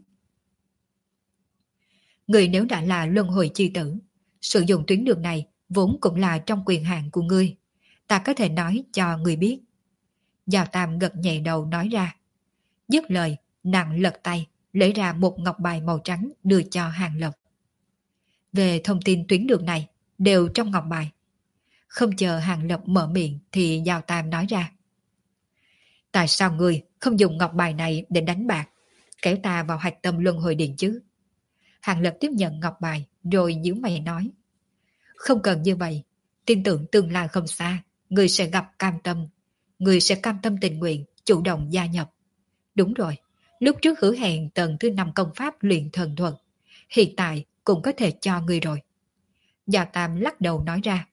Người nếu đã là luân hồi chi tử, sử dụng tuyến đường này vốn cũng là trong quyền hạn của ngươi. Ta có thể nói cho người biết. Giao Tam gật nhẹ đầu nói ra. Dứt lời, nàng lật tay, lấy ra một ngọc bài màu trắng đưa cho Hàng Lập. Về thông tin tuyến đường này, đều trong ngọc bài. Không chờ Hàng Lập mở miệng thì Giao Tam nói ra. Tại sao ngươi không dùng ngọc bài này để đánh bạc, kéo ta vào hạch tâm luân hồi điện chứ? Hàng Lập tiếp nhận ngọc bài rồi nhíu mày nói. Không cần như vậy, tin tưởng tương lai không xa, ngươi sẽ gặp cam tâm. Ngươi sẽ cam tâm tình nguyện, chủ động gia nhập. Đúng rồi, lúc trước hứa hẹn tầng thứ 5 công pháp luyện thần thuật, hiện tại cũng có thể cho ngươi rồi. Gia Tam lắc đầu nói ra.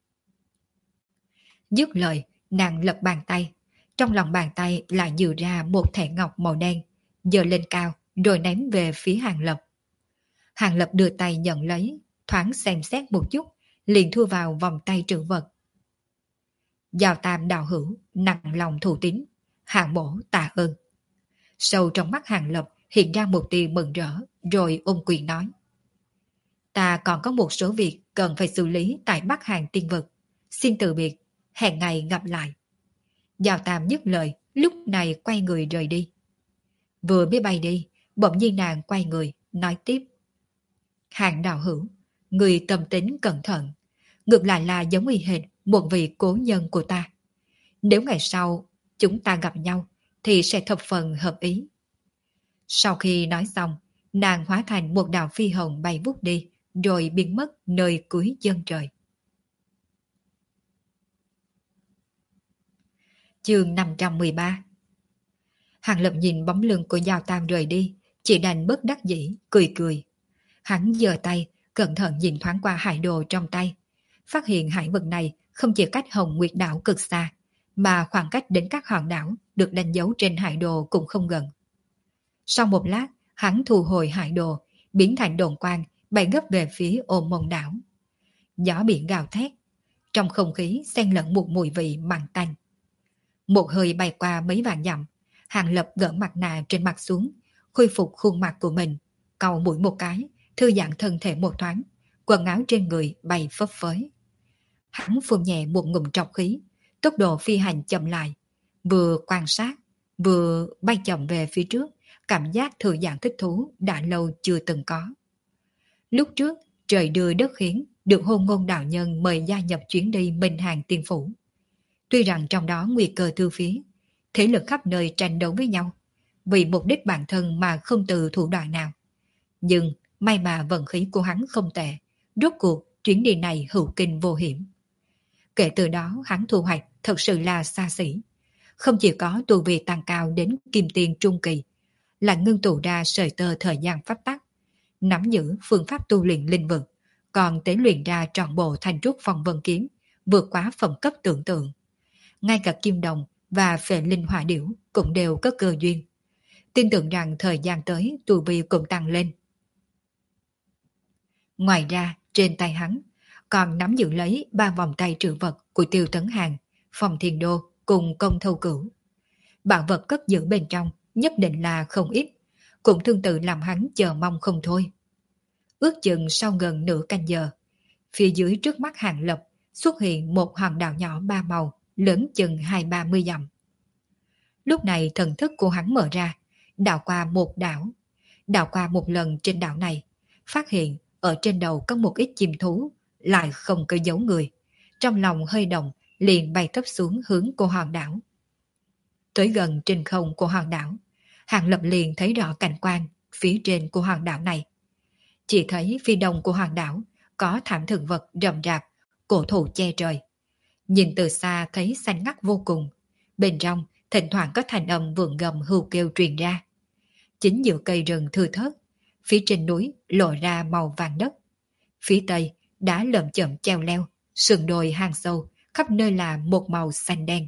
Dứt lời, nàng lật bàn tay. Trong lòng bàn tay lại dừa ra một thẻ ngọc màu đen, giơ lên cao rồi ném về phía Hàng Lập. Hàng Lập đưa tay nhận lấy, thoáng xem xét một chút, liền thu vào vòng tay trữ vật. Giao Tam đạo hữu, nặng lòng thù tín, Hàng mổ tạ ơn. Sâu trong mắt Hàng Lập hiện ra một tia mừng rỡ, rồi ôm quyền nói. Ta còn có một số việc cần phải xử lý tại Bắc Hàng tiên vực. Xin từ biệt, hẹn ngày gặp lại. Giao Tam dứt lời, lúc này quay người rời đi. Vừa mới bay đi, bỗng nhiên nàng quay người, nói tiếp. Hàng đạo hữu, người tâm tính cẩn thận, ngược lại là giống y hệt một vị cố nhân của ta. Nếu ngày sau chúng ta gặp nhau, thì sẽ thập phần hợp ý. Sau khi nói xong, nàng hóa thành một đạo phi hồng bay vút đi, rồi biến mất nơi cuối chân trời. Chương 513. Hàng Lập nhìn bóng lưng của Giao Tam rời đi, chỉ đành bất đắc dĩ, cười cười. Hắn giơ tay, cẩn thận nhìn thoáng qua hải đồ trong tay, phát hiện hải vực này không chỉ cách Hồng Nguyệt đảo cực xa, mà khoảng cách đến các hòn đảo được đánh dấu trên hải đồ cũng không gần. Sau một lát, hắn thu hồi hải đồ, biến thành đồn quang, bay gấp về phía Ô Môn đảo. Gió biển gào thét, trong không khí xen lẫn một mùi vị mặn tanh. Một hơi bay qua mấy vạn dặm, Hàng Lập gỡ mặt nạ trên mặt xuống, khôi phục khuôn mặt của mình, cau mũi một cái, thư giãn thân thể một thoáng, quần áo trên người bay phấp phới. Hắn phun nhẹ một ngụm trọc khí, tốc độ phi hành chậm lại, vừa quan sát, vừa bay chậm về phía trước, cảm giác thư giãn thích thú đã lâu chưa từng có. Lúc trước, trời đưa đất khiến, được Hôn Ngôn đạo nhân mời gia nhập chuyến đi Minh Hàng Tiên Phủ. Tuy rằng trong đó nguy cơ từ phía, thế lực khắp nơi tranh đấu với nhau, vì mục đích bản thân mà không từ thủ đoạn nào. Nhưng may mà vận khí của hắn không tệ, rốt cuộc chuyến đi này hữu kinh vô hiểm. Kể từ đó hắn thu hoạch thật sự là xa xỉ. Không chỉ có tu vi tăng cao đến kim tiền trung kỳ, là ngưng tụ ra sợi tơ thời gian pháp tắc, nắm giữ phương pháp tu luyện linh vực, còn tế luyện ra trọn bộ thành trúc phong vân kiếm, vượt quá phẩm cấp tưởng tượng. Ngay cả kim đồng và phệ linh hỏa điểu cũng đều có cơ duyên. Tin tưởng rằng thời gian tới tu vi cũng tăng lên. Ngoài ra, trên tay hắn còn nắm giữ lấy 3 vòng tay trữ vật của Tiêu Tấn Hàng, Phong Thiên Đô cùng Công Thâu Cửu. Bảo vật cất giữ bên trong nhất định là không ít, cũng tương tự làm hắn chờ mong không thôi. Ước chừng sau gần nửa canh giờ, phía dưới trước mắt Hàng Lập xuất hiện một hòn đảo nhỏ 3 màu, lớn chừng 20-30 dặm. Lúc này thần thức của hắn mở ra, đảo qua một đảo. Đảo qua một lần trên đảo này, phát hiện ở trên đầu có một ít chim thú, lại không có dấu người. Trong lòng hơi động, liền bay thấp xuống hướng của hòn đảo. Tới gần trên không của hòn đảo, Hàng Lập liền thấy rõ cảnh quan phía trên của hòn đảo này. Chỉ thấy phía đông của hòn đảo có thảm thực vật rậm rạp, cổ thụ che trời. Nhìn từ xa thấy xanh ngắt vô cùng, bên trong thỉnh thoảng có thành âm vượng gầm hưu kêu truyền ra. Chính giữa cây rừng thưa thớt, phía trên núi lộ ra màu vàng đất. Phía tây đã lởm chởm treo leo, sườn đồi hang sâu, khắp nơi là một màu xanh đen.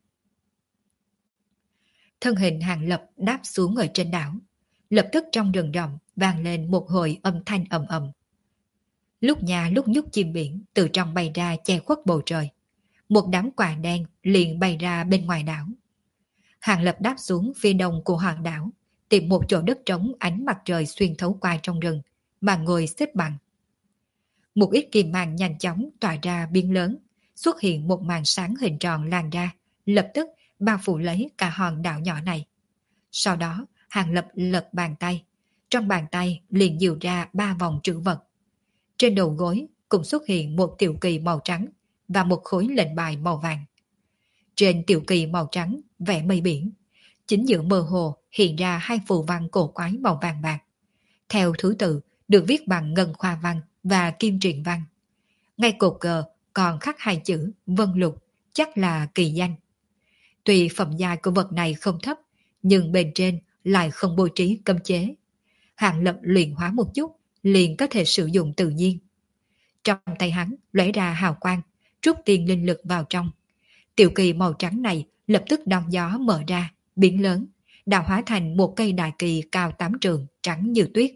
Thân hình Hàng Lập đáp xuống ở trên đảo, lập tức trong rừng rậm vang lên một hồi âm thanh ầm ầm. Lúc nhà lúc nhúc chim biển từ trong bay ra che khuất bầu trời. Một đám quả đen liền bay ra bên ngoài đảo. Hàng Lập đáp xuống phía đông của hòn đảo, tìm một chỗ đất trống ánh mặt trời xuyên thấu qua trong rừng, mà ngồi xếp bằng. Một ít kim mang nhanh chóng tỏa ra biến lớn, xuất hiện một màn sáng hình tròn lan ra, lập tức bao phủ lấy cả hòn đảo nhỏ này. Sau đó, Hàng Lập lật bàn tay, trong bàn tay liền dìu ra 3 vòng trữ vật. Trên đầu gối cũng xuất hiện một tiểu kỳ màu trắng và một khối lệnh bài màu vàng. Trên tiểu kỳ màu trắng vẽ mây biển, chính giữa mơ hồ hiện ra 2 phù văn cổ quái màu vàng bạc. Theo thứ tự được viết bằng ngân khoa văn và kim triện văn. Ngay cột cờ còn khắc 2 chữ Vân Lục, chắc là kỳ danh. Tuy phẩm giai của vật này không thấp, nhưng bên trên lại không bố trí cấm chế. Hàng Lập luyện hóa một chút, liền có thể sử dụng tự nhiên. Trong tay hắn lóe ra hào quang, trút tiền linh lực vào trong. Tiểu kỳ màu trắng này lập tức đón gió mở ra, biến lớn, đào hóa thành một cây đại kỳ cao 8 trượng, trắng như tuyết.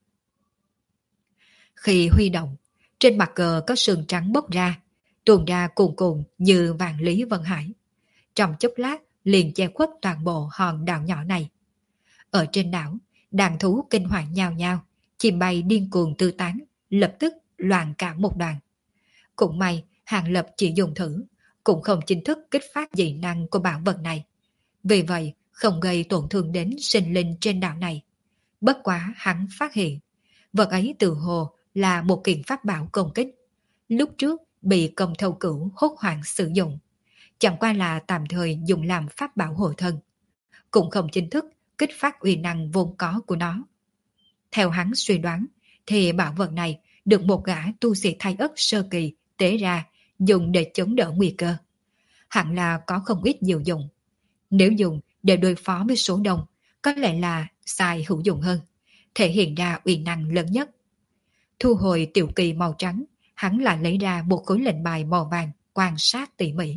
Khi huy động, trên mặt cờ có sương trắng bốc ra, tuôn ra cuồn cuộn như vạn lý vân hải. Trong chốc lát liền che khuất toàn bộ hòn đảo nhỏ này. Ở trên đảo, đàn thú kinh hoàng nhao nhao, chim bay điên cuồng tư tán, lập tức loạn cả một đoàn. Cũng may Hàng Lập chỉ dùng thử, cũng không chính thức kích phát dị năng của bảo vật này. Vì vậy không gây tổn thương đến sinh linh trên đảo này. Bất quá hắn phát hiện, vật ấy từ hồ là một kiện pháp bảo công kích. Lúc trước bị Công Thâu Cửu hốt hoảng sử dụng, chẳng qua là tạm thời dùng làm pháp bảo hộ thân, cũng không chính thức kích phát uy năng vốn có của nó. Theo hắn suy đoán, thì bảo vật này được một gã tu sĩ Thái Ất sơ kỳ tế ra dùng để chống đỡ nguy cơ. Hẳn là có không ít diệu dụng. Nếu dùng để đối phó với số đông, có lẽ là xài hữu dụng hơn, thể hiện ra uy năng lớn nhất. Thu hồi tiểu kỳ màu trắng, hắn lại lấy ra một khối lệnh bài màu vàng quan sát tỉ mỉ.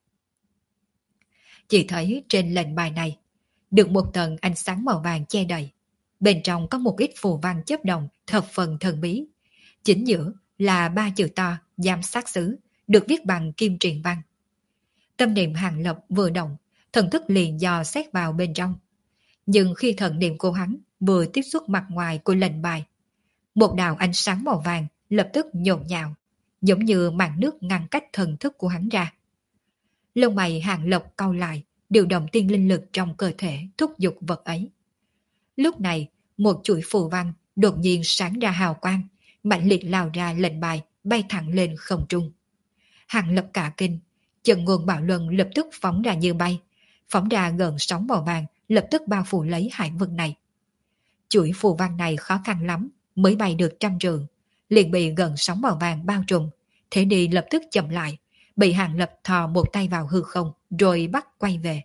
Chỉ thấy trên lệnh bài này được một tầng ánh sáng màu vàng che đậy. Bên trong có một ít phù văn chớp động thập phần thần bí. Chính giữa là 3 chữ to giám sát xứ, được viết bằng kim triện văn. Tâm niệm Hàng Lập vừa động, thần thức liền dò xét vào bên trong. Nhưng khi thần niệm của hắn vừa tiếp xúc mặt ngoài của lệnh bài, một đạo ánh sáng màu vàng lập tức nhộn nhạo, giống như màn nước ngăn cách thần thức của hắn ra. Lông mày Hàng Lập cau lại, điều động tiên linh lực trong cơ thể thúc giục vật ấy. Lúc này, một chuỗi phù văn đột nhiên sáng ra hào quang, mạnh liệt lao ra lệnh bài, bay thẳng lên không trung. Hàng Lập cả kinh, chân nguồn bạo luân lập tức phóng ra như bay, phóng ra gần sóng màu vàng, lập tức bao phủ lấy hải vực này. Chuỗi phù văn này khó khăn lắm, mới bay được 100 trượng, liền bị gần sóng màu vàng bao trùm, thế đi lập tức chậm lại, bị Hàng Lập thò một tay vào hư không, rồi bắt quay về.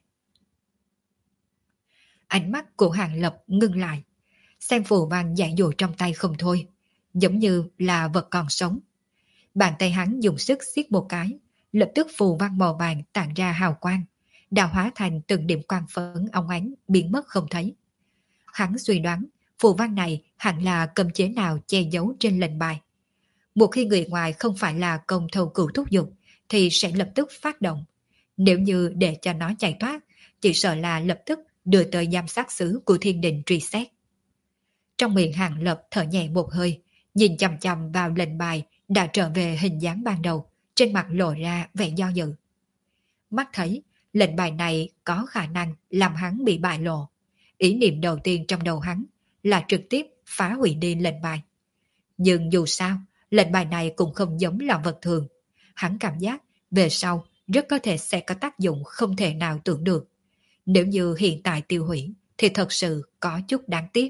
Ánh mắt của Hàng Lập ngưng lại, xem phù văn dại dụ trong tay không thôi, giống như là vật còn sống. Bàn tay hắn dùng sức siết một cái, lập tức phù văn màu vàng tản ra hào quang, đào hóa thành từng điểm quang phấn óng ánh biến mất không thấy. Hắn suy đoán phù văn này hẳn là cấm chế nào che giấu trên lệnh bài. Một khi người ngoài không phải là Công Thâu Cửu thúc giục thì sẽ lập tức phát động. Nếu như để cho nó chạy thoát, chỉ sợ là lập tức đưa tới giám sát xứ của thiên đình truy xét. Trong miệng Hàng Lập thở nhẹ một hơi, nhìn chằm chằm vào lệnh bài đã trở về hình dáng ban đầu, trên mặt lộ ra vẻ do dự. Mắt thấy lệnh bài này có khả năng làm hắn bị bại lộ. Ý niệm đầu tiên trong đầu hắn là trực tiếp phá hủy đi lệnh bài. Nhưng dù sao, lệnh bài này cũng không giống là vật thường. Hắn cảm giác về sau rất có thể sẽ có tác dụng không thể nào tưởng được. Nếu như hiện tại tiêu hủy thì thật sự có chút đáng tiếc.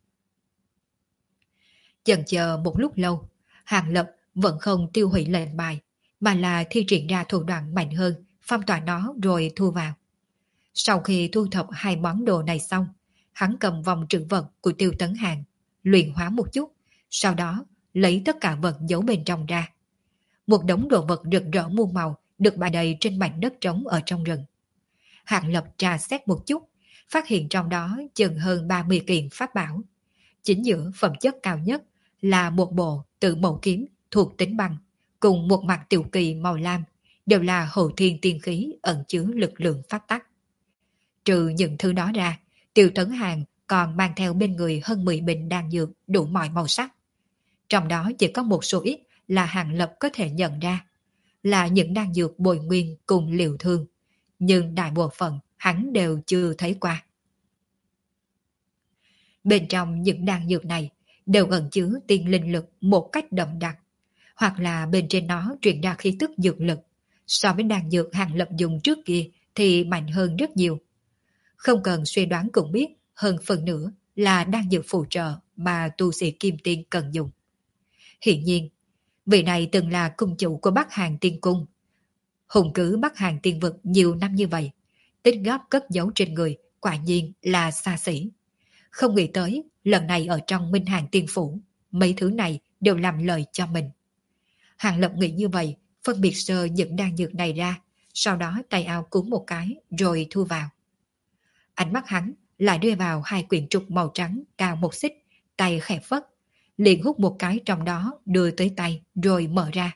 Chần chờ một lúc lâu, Hàng Lập vẫn không tiêu hủy lệnh bài, mà là thi triển ra thủ đoạn mạnh hơn, phong tỏa nó rồi thu vào. Sau khi thu thập 2 món đồ này xong, hắn cầm vòng trữ vật của Tiêu Tấn Hàng, luyện hóa một chút, sau đó lấy tất cả vật giấu bên trong ra. Một đống đồ vật rực rỡ muôn màu được bày đầy trên mảnh đất trống ở trong rừng. Hạng Lập trà xét một chút, phát hiện trong đó chừng hơn 30 kiện pháp bảo. Chính giữa phẩm chất cao nhất là một bộ tự mẫu kiếm thuộc tính băng, cùng một mặt tiểu kỳ màu lam, đều là hậu thiên tiên khí ẩn chứa lực lượng pháp tắc. Trừ những thứ đó ra, Tiêu Tấn Hàng còn mang theo bên người hơn 10 bình đan dược đủ mọi màu sắc. Trong đó chỉ có một số ít là Hạng Lập có thể nhận ra, là những đan dược bồi nguyên cùng liều thương, nhưng đại bộ phận hắn đều chưa thấy qua. Bên trong những đan dược này đều ẩn chứa tiên linh lực một cách đậm đặc, hoặc là bên trên nó truyền ra khí tức dược lực, so với đan dược Hạng Lập dùng trước kia thì mạnh hơn rất nhiều. Không cần suy đoán cũng biết, hơn phần nữa là đan dược phụ trợ mà tu sĩ Kim Tiên cần dùng. Hiển nhiên, vị này từng là cung chủ của Bắc Hàn Tiên Cung, hùng cứ Bắc Hàn Tiên Vực nhiều năm như vậy, tích góp cất giấu trên người quả nhiên là xa xỉ. Không nghĩ tới lần này ở trong Minh Hàn Tiên Phủ, mấy thứ này đều làm lời cho mình. Hàng Lập nghĩ như vậy, phân biệt sơ những đan dược này ra, sau đó tay áo cúm một cái rồi thu vào. Ánh mắt hắn lại đưa vào hai quyển trục màu trắng cao một xích, tay khẽ phất, liền hút một cái trong đó đưa tới tay rồi mở ra.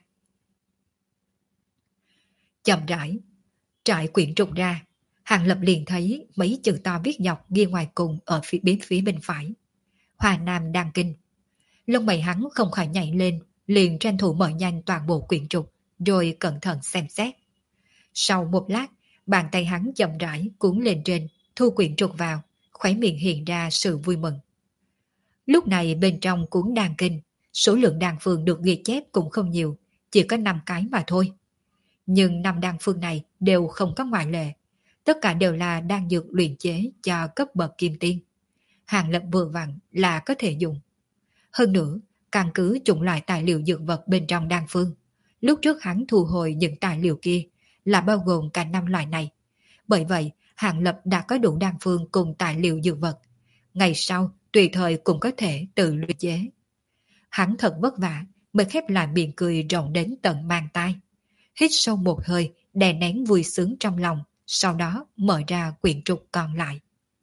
Chậm rãi trải quyển trục ra, Hàng Lập liền thấy mấy chữ to viết dọc ghi ngoài cùng ở phía bên phải: Hoa Nam Đan Kinh. Lông mày hắn không khỏi nhảy lên, liền tranh thủ mở nhanh toàn bộ quyển trục, rồi cẩn thận xem xét. Sau một lát, bàn tay hắn chậm rãi cuốn lên trên, thu quyển trục vào, khóe miệng hiện ra sự vui mừng. Lúc này bên trong cuốn đan kinh, số lượng đan phương được ghi chép cũng không nhiều, chỉ có 5 cái mà thôi. Nhưng 5 đan phương này đều không có ngoại lệ, tất cả đều là đan dược luyện chế cho cấp bậc kim tiên. Hàng Lập vừa vặn là có thể dùng. Hơn nữa, căn cứ chủng loại tài liệu dược vật bên trong đan phương, lúc trước hắn thu hồi những tài liệu kia là bao gồm cả 5 loại này. Bởi vậy, Hàng Lập đã có đủ đan phương cùng tài liệu dược vật. Ngày sau, tùy thời cũng có thể tự luyện chế. Hắn thật vất vả mới khép lại miệng cười rộng đến tận mang tai. Hít sâu một hơi, đè nén vui sướng trong lòng, sau đó mở ra quyển trục còn lại.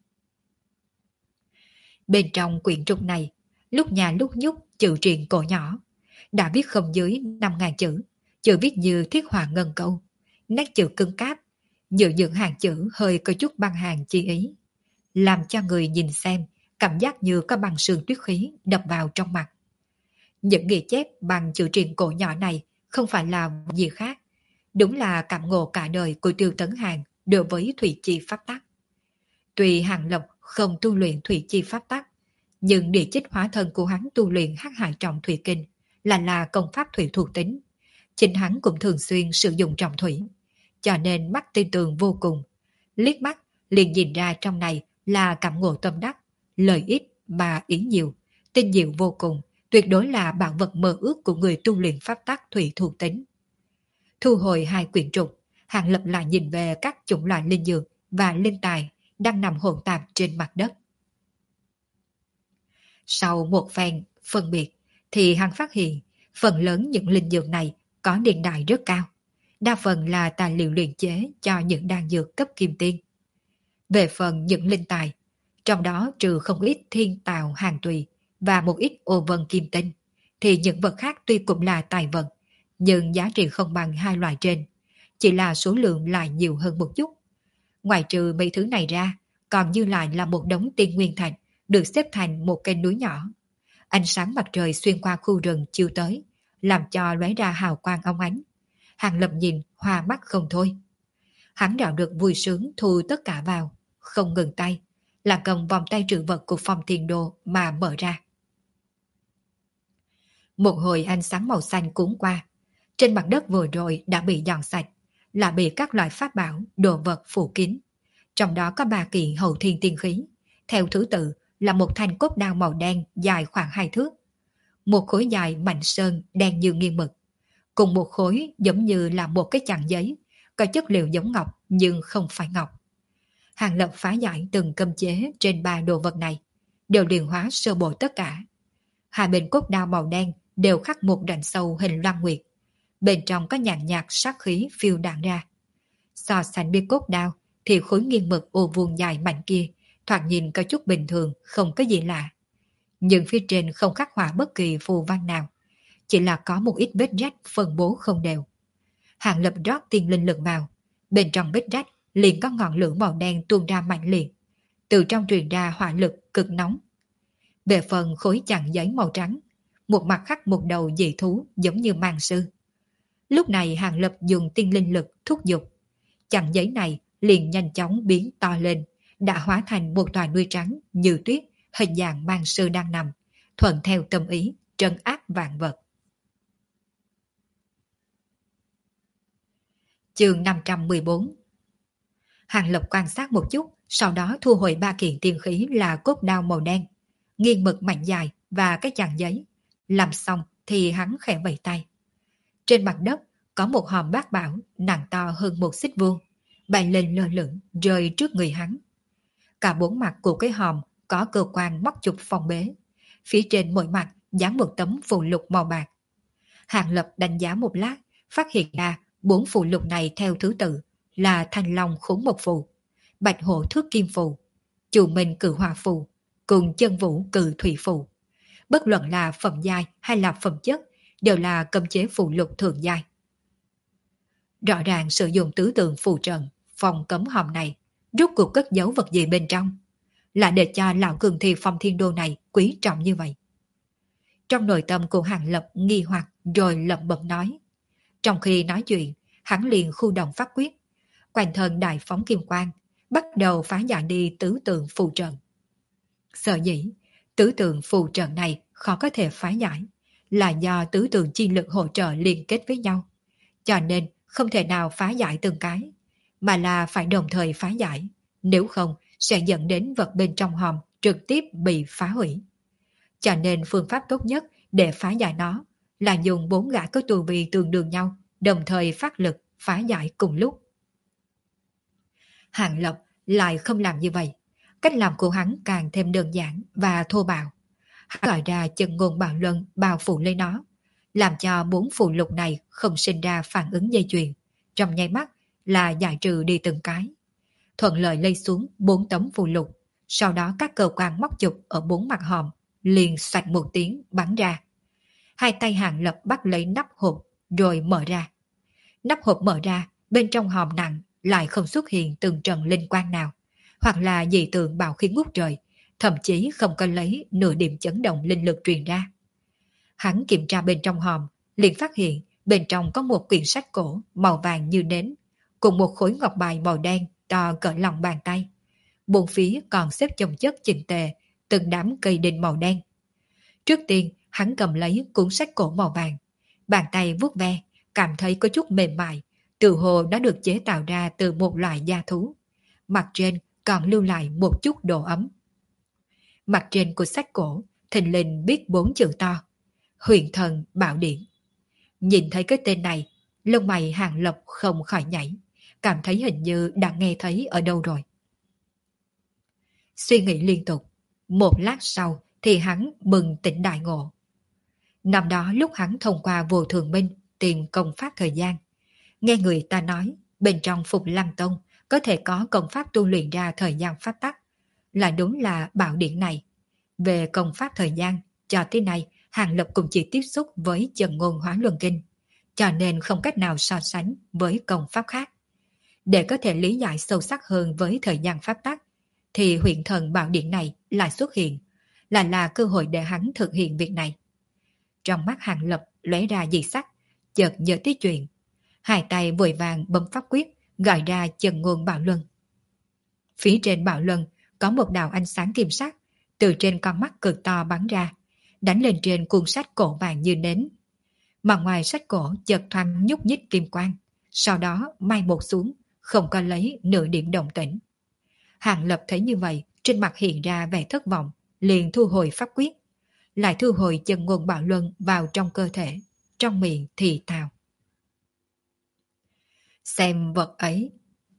Bên trong quyển trục này, lúc nhà lúc nhúc chữ truyện cổ nhỏ, đã viết không dưới 5.000 chữ, chữ viết như thiết họa ngân câu, nét chữ cứng cáp, những hàng chữ hơi có chút băng hàng chi ý, làm cho người nhìn xem cảm giác như có băng sương tuyết khí đập vào trong mặt. Những ghi chép bằng chữ truyện cổ nhỏ này không phải là gì khác, đúng là cảm ngộ cả đời của Tiêu Tấn Hàng đối với thủy chi pháp tắc. Tuy Hàng Lập không tu luyện thủy chi pháp tắc, nhưng địa chích hóa thân của hắn tu luyện hắc hải trọng thủy kinh là công pháp thủy thuộc tính. Chính hắn cũng thường xuyên sử dụng trọng thủy, cho nên mắt tin tường vô cùng. Liếc mắt liền nhìn ra trong này là cảm ngộ tâm đắc, lời ít mà ý nhiều, tinh diệu vô cùng, tuyệt đối là bảo vật mơ ước của người tu luyện pháp tắc thủy thuộc tính. Thu hồi hai quyển trục, Hàng Lập lại nhìn về các chủng loại linh dược và linh tài đang nằm hỗn tạp trên mặt đất. Sau một phen phân biệt, thì hắn phát hiện phần lớn những linh dược này có niên đại rất cao, đa phần là tài liệu luyện chế cho những đan dược cấp kim tiên. Về phần những linh tài, trong đó trừ không ít thiên tào hàng tùy và một ít ô vân kim tinh, thì những vật khác tuy cũng là tài vật, nhưng giá trị không bằng hai loại trên, chỉ là số lượng lại nhiều hơn một chút. Ngoài trừ mấy thứ này ra, còn dư lại là một đống tiên nguyên thạch được xếp thành một cây núi nhỏ. Ánh sáng mặt trời xuyên qua khu rừng chiếu tới, làm cho lóe ra hào quang óng ánh. Hàng Lập nhìn hoa mắt không thôi. Hắn đạo được vui sướng thu tất cả vào, không ngừng tay, là cầm vòng tay trữ vật của Phong Thiên Đô mà mở ra. Một hồi ánh sáng màu xanh cuốn qua, trên mặt đất vừa rồi đã bị dọn sạch, là bị các loại pháp bảo, đồ vật phủ kín. Trong đó có 3 kiện hậu thiên tiên khí, theo thứ tự là một thanh cốt đao màu đen dài khoảng 2 thước, một khối dài mảnh sơn đen như nghiêng mực, cùng một khối giống như là một cái chặn giấy, có chất liệu giống ngọc nhưng không phải ngọc. Hàng Lập phá giải từng cấm chế trên 3 đồ vật này, đều liền hóa sơ bộ tất cả. Hai bên cốt đao màu đen đều khắc một rãnh sâu hình loan nguyệt, bên trong có nhàn nhạt sát khí phiêu đạn ra. So sánh với cốt đao thì khối nghiêng mực ô vuông dài mạnh kia thoạt nhìn có chút bình thường, không có gì lạ. Nhưng phía trên không khắc họa bất kỳ phù văn nào, chỉ là có một ít vết rách phân bố không đều. Hàng Lập rót tiên linh lực vào, bên trong vết rách liền có ngọn lửa màu đen tuôn ra mạnh liệt, từ trong truyền ra hỏa lực cực nóng. Về phần khối chằng giấy màu trắng, một mặt khắc một đầu dị thú giống như màn sư. Lúc này Hàng Lập dùng tiên linh lực thúc giục, chằng giấy này liền nhanh chóng biến to lên, đã hóa thành một tòa núi trắng như tuyết, hình dạng màn sư đang nằm, thuận theo tâm ý trấn áp vạn vật. Chương 514. Hàng Lập quan sát một chút, sau đó thu hồi 3 kiện tiên khí là cốt đao màu đen, nghiêng mực mảnh dài và cái chằng giấy. Làm xong thì hắn khẽ vẫy tay. Trên mặt đất có một hòm bát bảo nặng to hơn 1 xích vuông, bay lên lơ lửng rơi trước người hắn. Cả 4 mặt của cái hòm có cơ quan móc chụp phong bế, phía trên mỗi mặt dán một tấm phù lục màu bạc. Hàng Lập đánh giá một lát, phát hiện ra 4 phù lục này theo thứ tự là Thanh Long Khốn Một Phù, Bạch Hổ Thước Kim Phù, Chù Minh Cự Hỏa Phù cùng Chân Vũ Cự Thủy Phù. Bất luận là phẩm giai hay là phẩm chất đều là cấm chế phù lục thường giai. Rõ ràng sử dụng tứ tượng phù trận phòng cấm hòm này, rốt cuộc cất giấu vật gì bên trong, là để cho lão cường thi phong thiên đô này quý trọng như vậy. Trong nội tâm của Hàng Lập nghi hoặc rồi lẩm bẩm nói. Trong khi nói chuyện, hắn liền khu động pháp quyết, quanh thân đại phóng kim quang, bắt đầu phá giải đi tứ tượng phù trận. Sở dĩ tứ tượng phù trận này khó có thể phá giải là do tứ tượng chi lực hỗ trợ liên kết với nhau, cho nên không thể nào phá giải từng cái, mà là phải đồng thời phá giải, nếu không sẽ dẫn đến vật bên trong hòm trực tiếp bị phá hủy. Cho nên phương pháp tốt nhất để phá giải nó là dùng 4 gã có tu vi tương đương nhau, đồng thời phát lực phá giải cùng lúc. Hàng Lập lại không làm như vậy. Cách làm của hắn càng thêm đơn giản và thô bạo. Hắn gọi ra chân ngôn bạo luân bao phủ lấy nó, làm cho 4 phù lục này không sinh ra phản ứng dây chuyền, trong nháy mắt là giải trừ đi từng cái. Thuận lợi lây xuống 4 tấm phù lục, sau đó các cơ quan móc chụp ở 4 mặt hòm liền xoạch một tiếng bắn ra. Hai tay Hàng Lập bắt lấy nắp hộp rồi mở ra. Nắp hộp mở ra, bên trong hòm nặng lại không xuất hiện từng trận linh quang nào, hoặc là dị tượng bạo khí ngút trời, thậm chí không có lấy nửa điểm chấn động linh lực truyền ra. Hắn kiểm tra bên trong hòm, liền phát hiện bên trong có một quyển sách cổ màu vàng như nến, cùng một khối ngọc bài màu đen to cỡ lòng bàn tay. Bốn phía còn xếp chồng chất chỉnh tề, từng đám cây đinh màu đen. Trước tiên, hắn cầm lấy cuốn sách cổ màu vàng, bàn tay vuốt ve, cảm thấy có chút mềm mại, tự hồ đã được chế tạo ra từ một loại da thú. Mặt trên còn lưu lại một chút độ ấm. Mặt trên của sách cổ thình lình viết 4 chữ to: Huyền Thần Bảo Điển. Nhìn thấy cái tên này, lông mày Hàng Lập không khỏi nhảy, cảm thấy hình như đã nghe thấy ở đâu rồi. Suy nghĩ liên tục, một lát sau thì hắn bừng tỉnh đại ngộ. Năm đó lúc hắn thông qua vô thường minh tìm công pháp thời gian, nghe người ta nói bên trong Phục Lăng Tông có thể có công pháp tu luyện ra thời gian pháp tắc, là đúng là bảo điển này. Về công pháp thời gian, cho tới nay Hàng Lập cũng chỉ tiếp xúc với Chân Ngôn Hóa Luân Kinh, cho nên không cách nào so sánh với công pháp khác. Để có thể lý giải sâu sắc hơn với thời gian pháp tắc, thì Huyền Thần Bảo Điển này lại xuất hiện, là cơ hội để hắn thực hiện việc này. Trong mắt Hàng Lập lóe ra dị sắc, chợt nhớ tới chuyện. Hai tay vội vàng bấm pháp quyết, gọi ra Chân Ngôn Bảo Luân. Phía trên Bảo Luân có một đạo ánh sáng kim sắc, từ trên con mắt cực to bắn ra, đánh lên trên cuốn sách cổ vàng như nến. Mà ngoài sách cổ chợt thoáng nhúc nhích kim quang, sau đó mai một xuống, không có lấy nửa điểm động tĩnh. Hàng Lập thấy như vậy, trên mặt hiện ra vẻ thất vọng, liền thu hồi pháp quyết, lại thu hồi Chân Ngôn Bảo Luân vào trong cơ thể, trong miệng thì thào: Xem vật ấy.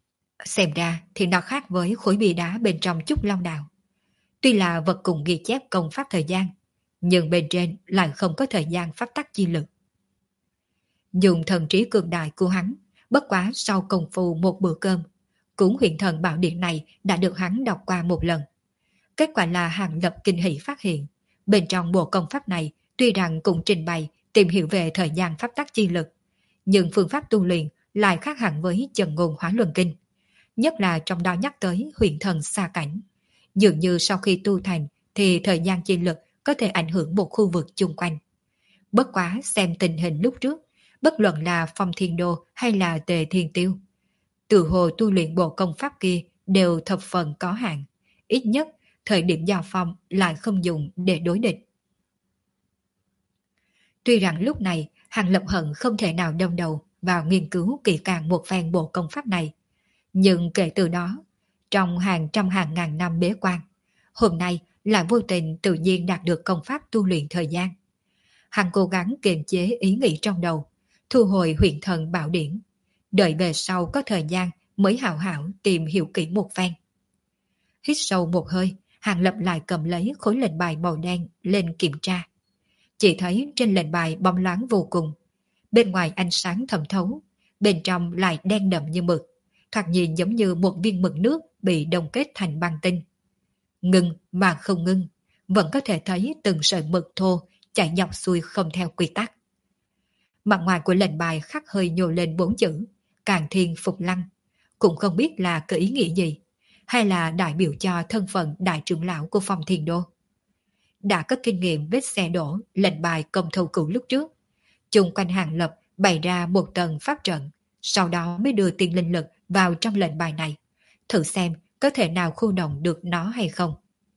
Xem ra thì nó khác với khối bia đá bên trong Chúc Long Đạo. Tuy là vật cùng ghi chép công pháp thời gian, nhưng bên trên lại không có thời gian pháp tắc chi lực. Dùng thần trí cường đại của hắn, bất quá sau công phu một bữa cơm, cuốn huyền thần bảo điện này đã được hắn đọc qua một lần. Kết quả là Hàng Lập kinh hỉ phát hiện, bên trong bộ công pháp này tuy rằng cũng trình bày tìm hiểu về thời gian pháp tắc chi lực, nhưng phương pháp tu luyện lại khác hẳn với Chân Ngôn Hóa Luân Kinh. Nhất là trong đó nhắc tới huyền thần xa cảnh. Dường như sau khi tu thành thì thời gian chi lực có thể ảnh hưởng một khu vực chung quanh. Bất quá xem tình hình lúc trước, bất luận là Phong Thiên Đô hay là Tề Thiên Tiêu, từ hồ tu luyện bộ công pháp kia đều thập phần có hạn. Ít nhất, thời điểm giao phong lại không dùng để đối địch. Tuy rằng lúc này, Hàng Lập hận không thể nào đâm đầu vào nghiên cứu kỹ càng một phen bộ công pháp này. Nhưng kể từ đó, trong hàng trăm hàng ngàn năm bế quan, hôm nay lại vô tình tự nhiên đạt được công pháp tu luyện thời gian. Hắn cố gắng kiềm chế ý nghĩ trong đầu, thu hồi huyền thần bảo điển, đợi về sau có thời gian mới hảo hảo tìm hiểu kỹ một phen. Hít sâu một hơi, Hàng Lập lại cầm lấy khối lệnh bài màu đen lên kiểm tra. Chỉ thấy trên lệnh bài bóng loáng vô cùng, bên ngoài ánh sáng thẩm thấu, bên trong lại đen đậm như mực, thoạt nhìn giống như một viên mực nước bị đông kết thành băng tinh. Ngưng mà không ngưng, vẫn có thể thấy từng sợi mực thô chạy dọc xuôi không theo quy tắc. Mặt ngoài của lệnh bài khắc hơi nhô lên 4 chữ Càn Thiên Phục Lăng, cũng không biết là có ý nghĩa gì, hay là đại biểu cho thân phận đại trưởng lão của Phong Thiên Đô. Đã có kinh nghiệm vết xe đổ lệnh bài công thâu cửu lúc trước, chung quanh Hàng Lập bày ra một tầng pháp trận, sau đó mới đưa tiên linh lực vào trong lệnh bài này, thử xem có thể nào khu động được nó hay không.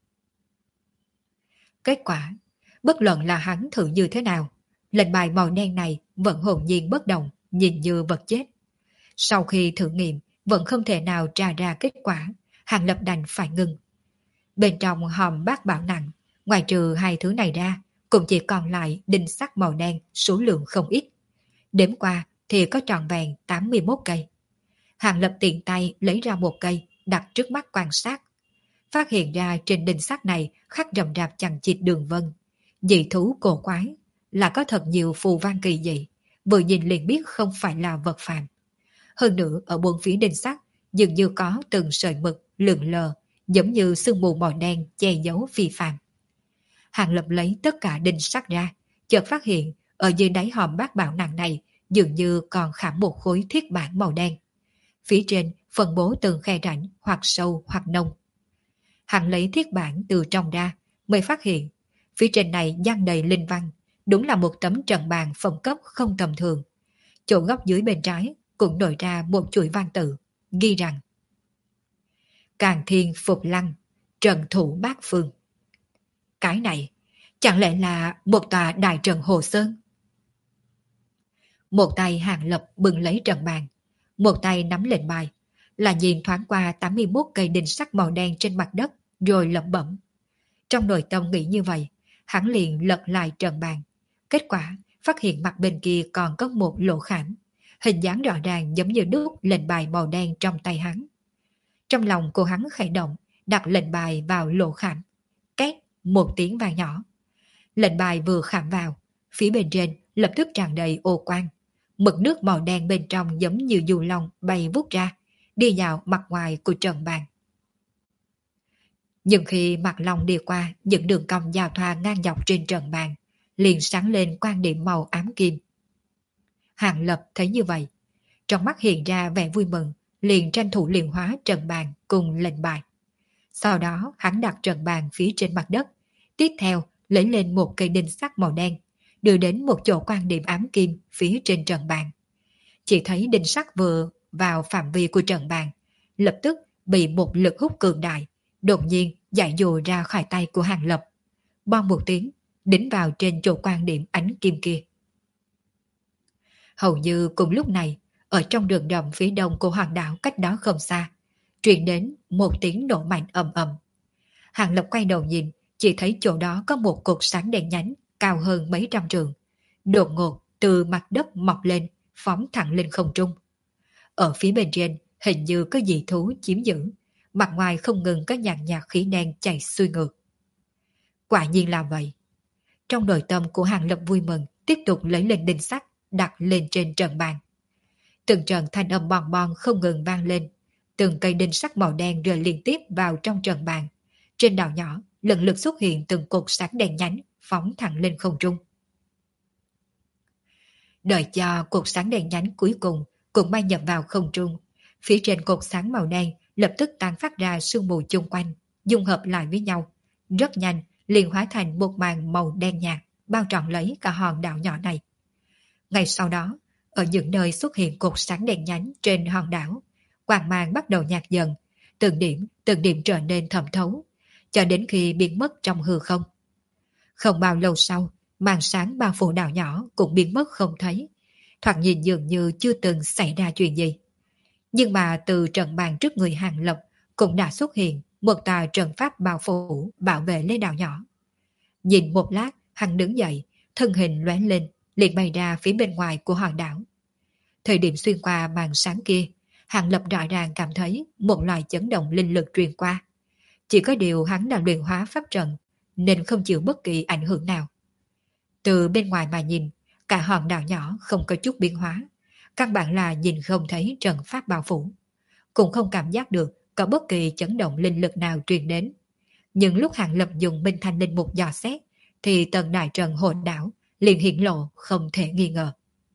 Kết quả, bất luận là hắn thử như thế nào, lệnh bài màu đen này vẫn hồn nhiên bất động, nhìn như vật chết. Sau khi thử nghiệm, vẫn không thể nào tra ra kết quả, Hàng Lập đành phải ngừng. Bên trong hòm bát bảo nặng, ngoài trừ hai thứ này ra, cũng chỉ còn lại đinh sắt màu đen số lượng không ít. Đếm qua thì có trọn vẹn 81 cây. Hàng Lập tiện tay lấy ra một cây, đặt trước mắt quan sát. Phát hiện ra trên đinh sắt này khắc rậm rạp chằng chịt đường vân. Dị thú cổ quái, là có thật nhiều phù văn kỳ dị, vừa nhìn liền biết không phải là vật phàm. Hơn nữa ở bốn phía đinh sắt dường như có từng sợi mực lượn lờ, giống như sương mù màu đen che giấu phi phàm. Hàng Lập lấy tất cả đinh sắt ra, chợt phát hiện ở dưới đáy hòm bát bảo nặng này dường như còn khảm một khối thiết bản màu đen. Phía trên phân bố từng khe rãnh hoặc sâu hoặc nông. Hắn lấy thiết bản từ trong ra, mới phát hiện phía trên này dang đầy linh văn, đúng là một tấm trận bàn phẩm cấp không tầm thường. Chỗ góc dưới bên trái cũng nổi ra một chuỗi văn tự, ghi rằng Càn Thiên Phục Lăng, trận thủ bát phương. Cái này, chẳng lẽ là một tòa đại trận Hồ Sơn? Một tay Hàng Lập bưng lấy trận bàn, một tay nắm lệnh bài, là nhìn thoáng qua 81 cây đinh sắt màu đen trên mặt đất, rồi lẩm bẩm. Trong nội tâm nghĩ như vậy, hắn liền lật lại trận bàn. Kết quả, phát hiện mặt bên kia còn có một lỗ khảm, hình dáng rõ ràng giống như đúc lệnh bài màu đen trong tay hắn. Trong lòng cô hắn khẽ động, đặt lệnh bài vào lỗ khảm. Két, một tiếng vang nhỏ. Lệnh bài vừa khảm vào, phía bên trên lập tức tràn đầy ô quang. Mực nước màu đen bên trong giống như dù long bay vút ra, đi vào mặt ngoài của trận bàn. Nhưng khi mặt lòng đi qua những đường cong giao thoa ngang dọc trên trận bàn, liền sáng lên quan điểm màu ám kim. Hàng Lập thấy như vậy, trong mắt hiện ra vẻ vui mừng, liền tranh thủ liền hóa trận bàn cùng lệnh bài. Sau đó hắn đặt trận bàn phía trên mặt đất, tiếp theo lấy lên một cây đinh sắt màu đen, đưa đến một chỗ quan điểm ám kim phía trên trận bàn. Chỉ thấy đinh sắt vừa vào phạm vi của trận bàn, lập tức bị một lực hút cường đại, đột nhiên giải dồ ra khỏi tay của Hàng Lập. Bom một tiếng, đính vào trên chỗ quan điểm ánh kim kia. Hầu như cùng lúc này, ở trong đường đầm phía đông của hòn đảo cách đó không xa, truyền đến một tiếng nổ mạnh ầm ầm. Hàng Lập quay đầu nhìn, chỉ thấy chỗ đó có một cột sáng đèn nhánh cao hơn mấy trăm trượng, đột ngột từ mặt đất mọc lên, phóng thẳng lên không trung. Ở phía bên trên hình như có dị thú chiếm giữ, mặt ngoài không ngừng có nhàn nhạt khí đen chạy xuôi ngược. Quả nhiên là vậy. Trong nội tâm của Hàng Lập vui mừng, tiếp tục lấy lên đinh sắt, đặt lên trên trận bàn. Từng trận thanh âm bon bon không ngừng vang lên, từng cây đinh sắt màu đen rơi liên tiếp vào trong trận bàn. Trên đảo nhỏ, lần lượt xuất hiện từng cột sáng đen nhánh, phóng thẳng lên không trung. Đợi cho cột sáng đen nhánh cuối cùng cũng bay nhập vào không trung, phía trên cột sáng màu đen lập tức tán phát ra sương mù chung quanh, dung hợp lại với nhau. Rất nhanh, liền hóa thành một màn màu đen nhạt, bao trọn lấy cả hòn đảo nhỏ này. Ngay sau đó, ở những nơi xuất hiện cột sáng đen nhánh trên hòn đảo, quang mang bắt đầu nhạt dần, từng điểm trở nên thẩm thấu, cho đến khi biến mất trong hư không. Không bao lâu sau, màn sáng bao phủ đảo nhỏ cũng biến mất không thấy, thoạt nhìn dường như chưa từng xảy ra chuyện gì. Nhưng mà từ trận bàn trước người Hàng Lập cũng đã xuất hiện một tòa trận pháp bao phủ bảo vệ lấy đảo nhỏ. Nhìn một lát, hắn đứng dậy, thân hình lóe lên, liền bay ra phía bên ngoài của hòn đảo. Thời điểm xuyên qua màn sáng kia, Hàng Lập rõ ràng cảm thấy một loại chấn động linh lực truyền qua. Chỉ có điều hắn đã luyện hóa pháp trận, nên không chịu bất kỳ ảnh hưởng nào. Từ bên ngoài mà nhìn, cả hòn đảo nhỏ không có chút biến hóa. Căn bản là nhìn không thấy trận pháp bao phủ, cũng không cảm giác được có bất kỳ chấn động linh lực nào truyền đến. Nhưng lúc Hàng Lập dùng Minh Thanh Linh Mục dò xét, thì tầng đại trận hồn đảo liền hiện lộ không thể nghi ngờ.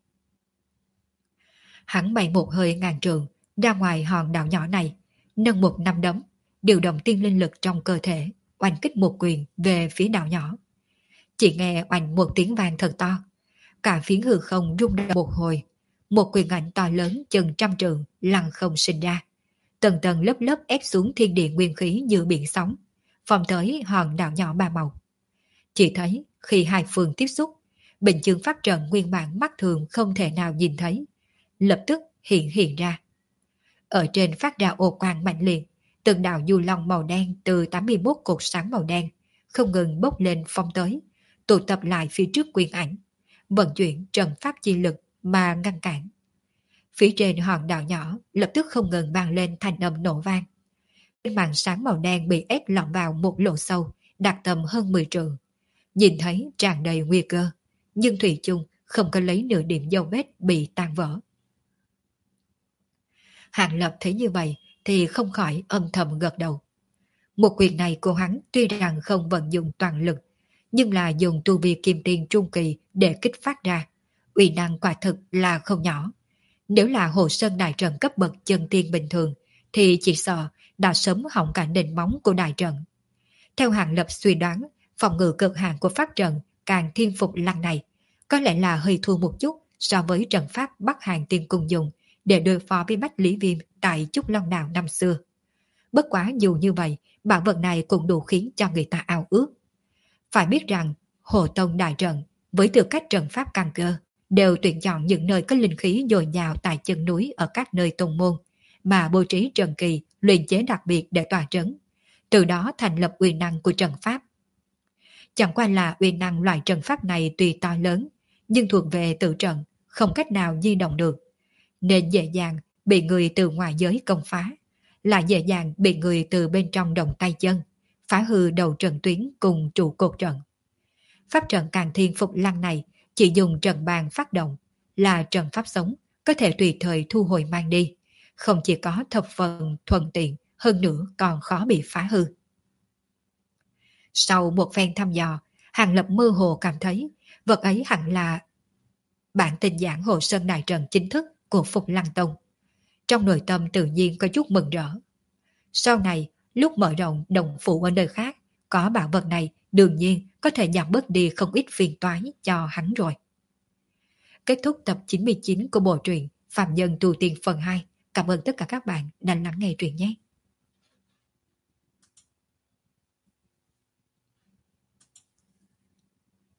Hắn bay một hơi ngàn trường ra ngoài hòn đảo nhỏ này, nâng một nắm đấm, điều động tiên linh lực trong cơ thể, oanh kích một quyền về phía đảo nhỏ. Chỉ nghe oanh một tiếng vang thật to, cả phiến hư không rung động một hồi, một quyền ảnh to lớn chừng trăm trượng lăng không sinh ra, tầng tầng lớp lớp ép xuống thiên địa nguyên khí như biển sóng, phòng tới hòn đảo nhỏ ba màu. Chỉ thấy khi hai phương tiếp xúc, bình chương pháp trận nguyên bản mắt thường không thể nào nhìn thấy, lập tức hiện ra. Ở trên phát ra ô quang mạnh liệt, từng đạo du long màu đen từ 81 cột sáng màu đen không ngừng bốc lên phong tới, tụ tập lại phía trước quyền ảnh, vận chuyển trận pháp chi lực mà ngăn cản. Phía trên hòn đảo nhỏ lập tức không ngừng vang lên thanh âm nổ vang. Trên màn sáng màu đen bị ép lọt vào một lỗ sâu, đạt tầm hơn 10 trượng. Nhìn thấy tràn đầy nguy cơ, nhưng thủy chung không có lấy nửa điểm dấu vết bị tan vỡ. Hàng Lập thấy như vậy thì không khỏi âm thầm gật đầu. Một quyền này của hắn tuy rằng không vận dụng toàn lực, nhưng là dùng tu vi kim tiên trung kỳ để kích phát ra, uy năng quả thực là không nhỏ. Nếu là Hồ Sơn đại trận cấp bậc chân tiên bình thường, thì chỉ sợ đã sớm hỏng cả nền móng của đại trận. Theo Hàng Lập suy đoán, phòng ngự cực hạn của pháp trận càng thiên phục lăng này có lẽ là hơi thua một chút so với trận pháp Bắc Hàn Tiên Cung dùng để đối phó với Bách Lý Viêm tại Trúc Long Đảo năm xưa. Bất quá dù như vậy, bảo vật này cũng đủ khiến cho người ta ao ước. Phải biết rằng, Hồ Tông đại trận với tư cách trận pháp căn cơ đều tuyển chọn những nơi có linh khí dồi dào tại chân núi ở các nơi tông môn, mà bố trí trận kỳ, luyện chế đặc biệt để tỏa trấn, từ đó thành lập uy năng của trận pháp. Chẳng qua là uy năng loại trận pháp này tuy to lớn, nhưng thuộc về tự trận, không cách nào di động được, nên dễ dàng bị người từ ngoài giới công phá, lại dễ dàng bị người từ bên trong động tay chân, phá hư đầu trận tuyến cùng trụ cột trận. Pháp trận Càn Thiên Phục Lăng này chỉ dùng trận bàn phát động, là trận pháp sống, có thể tùy thời thu hồi mang đi, không chỉ có thập phần thuận tiện, hơn nữa còn khó bị phá hư. Sau một phen thăm dò, Hàng Lập mơ hồ cảm thấy vật ấy hẳn là bản tình giảng Hồ Sơn đại trận chính thức của Phục Lăng Tông. Trong nội tâm tự nhiên có chút mừng rỡ. Sau này, lúc mở rộng đồng phủ ở nơi khác, có bảo vật này đương nhiên có thể giảm bớt đi không ít phiền toái cho hắn rồi. Kết thúc tập 99 của bộ truyện Phạm Nhân Tu Tiên phần 2. Cảm ơn tất cả các bạn đã lắng nghe truyện nhé.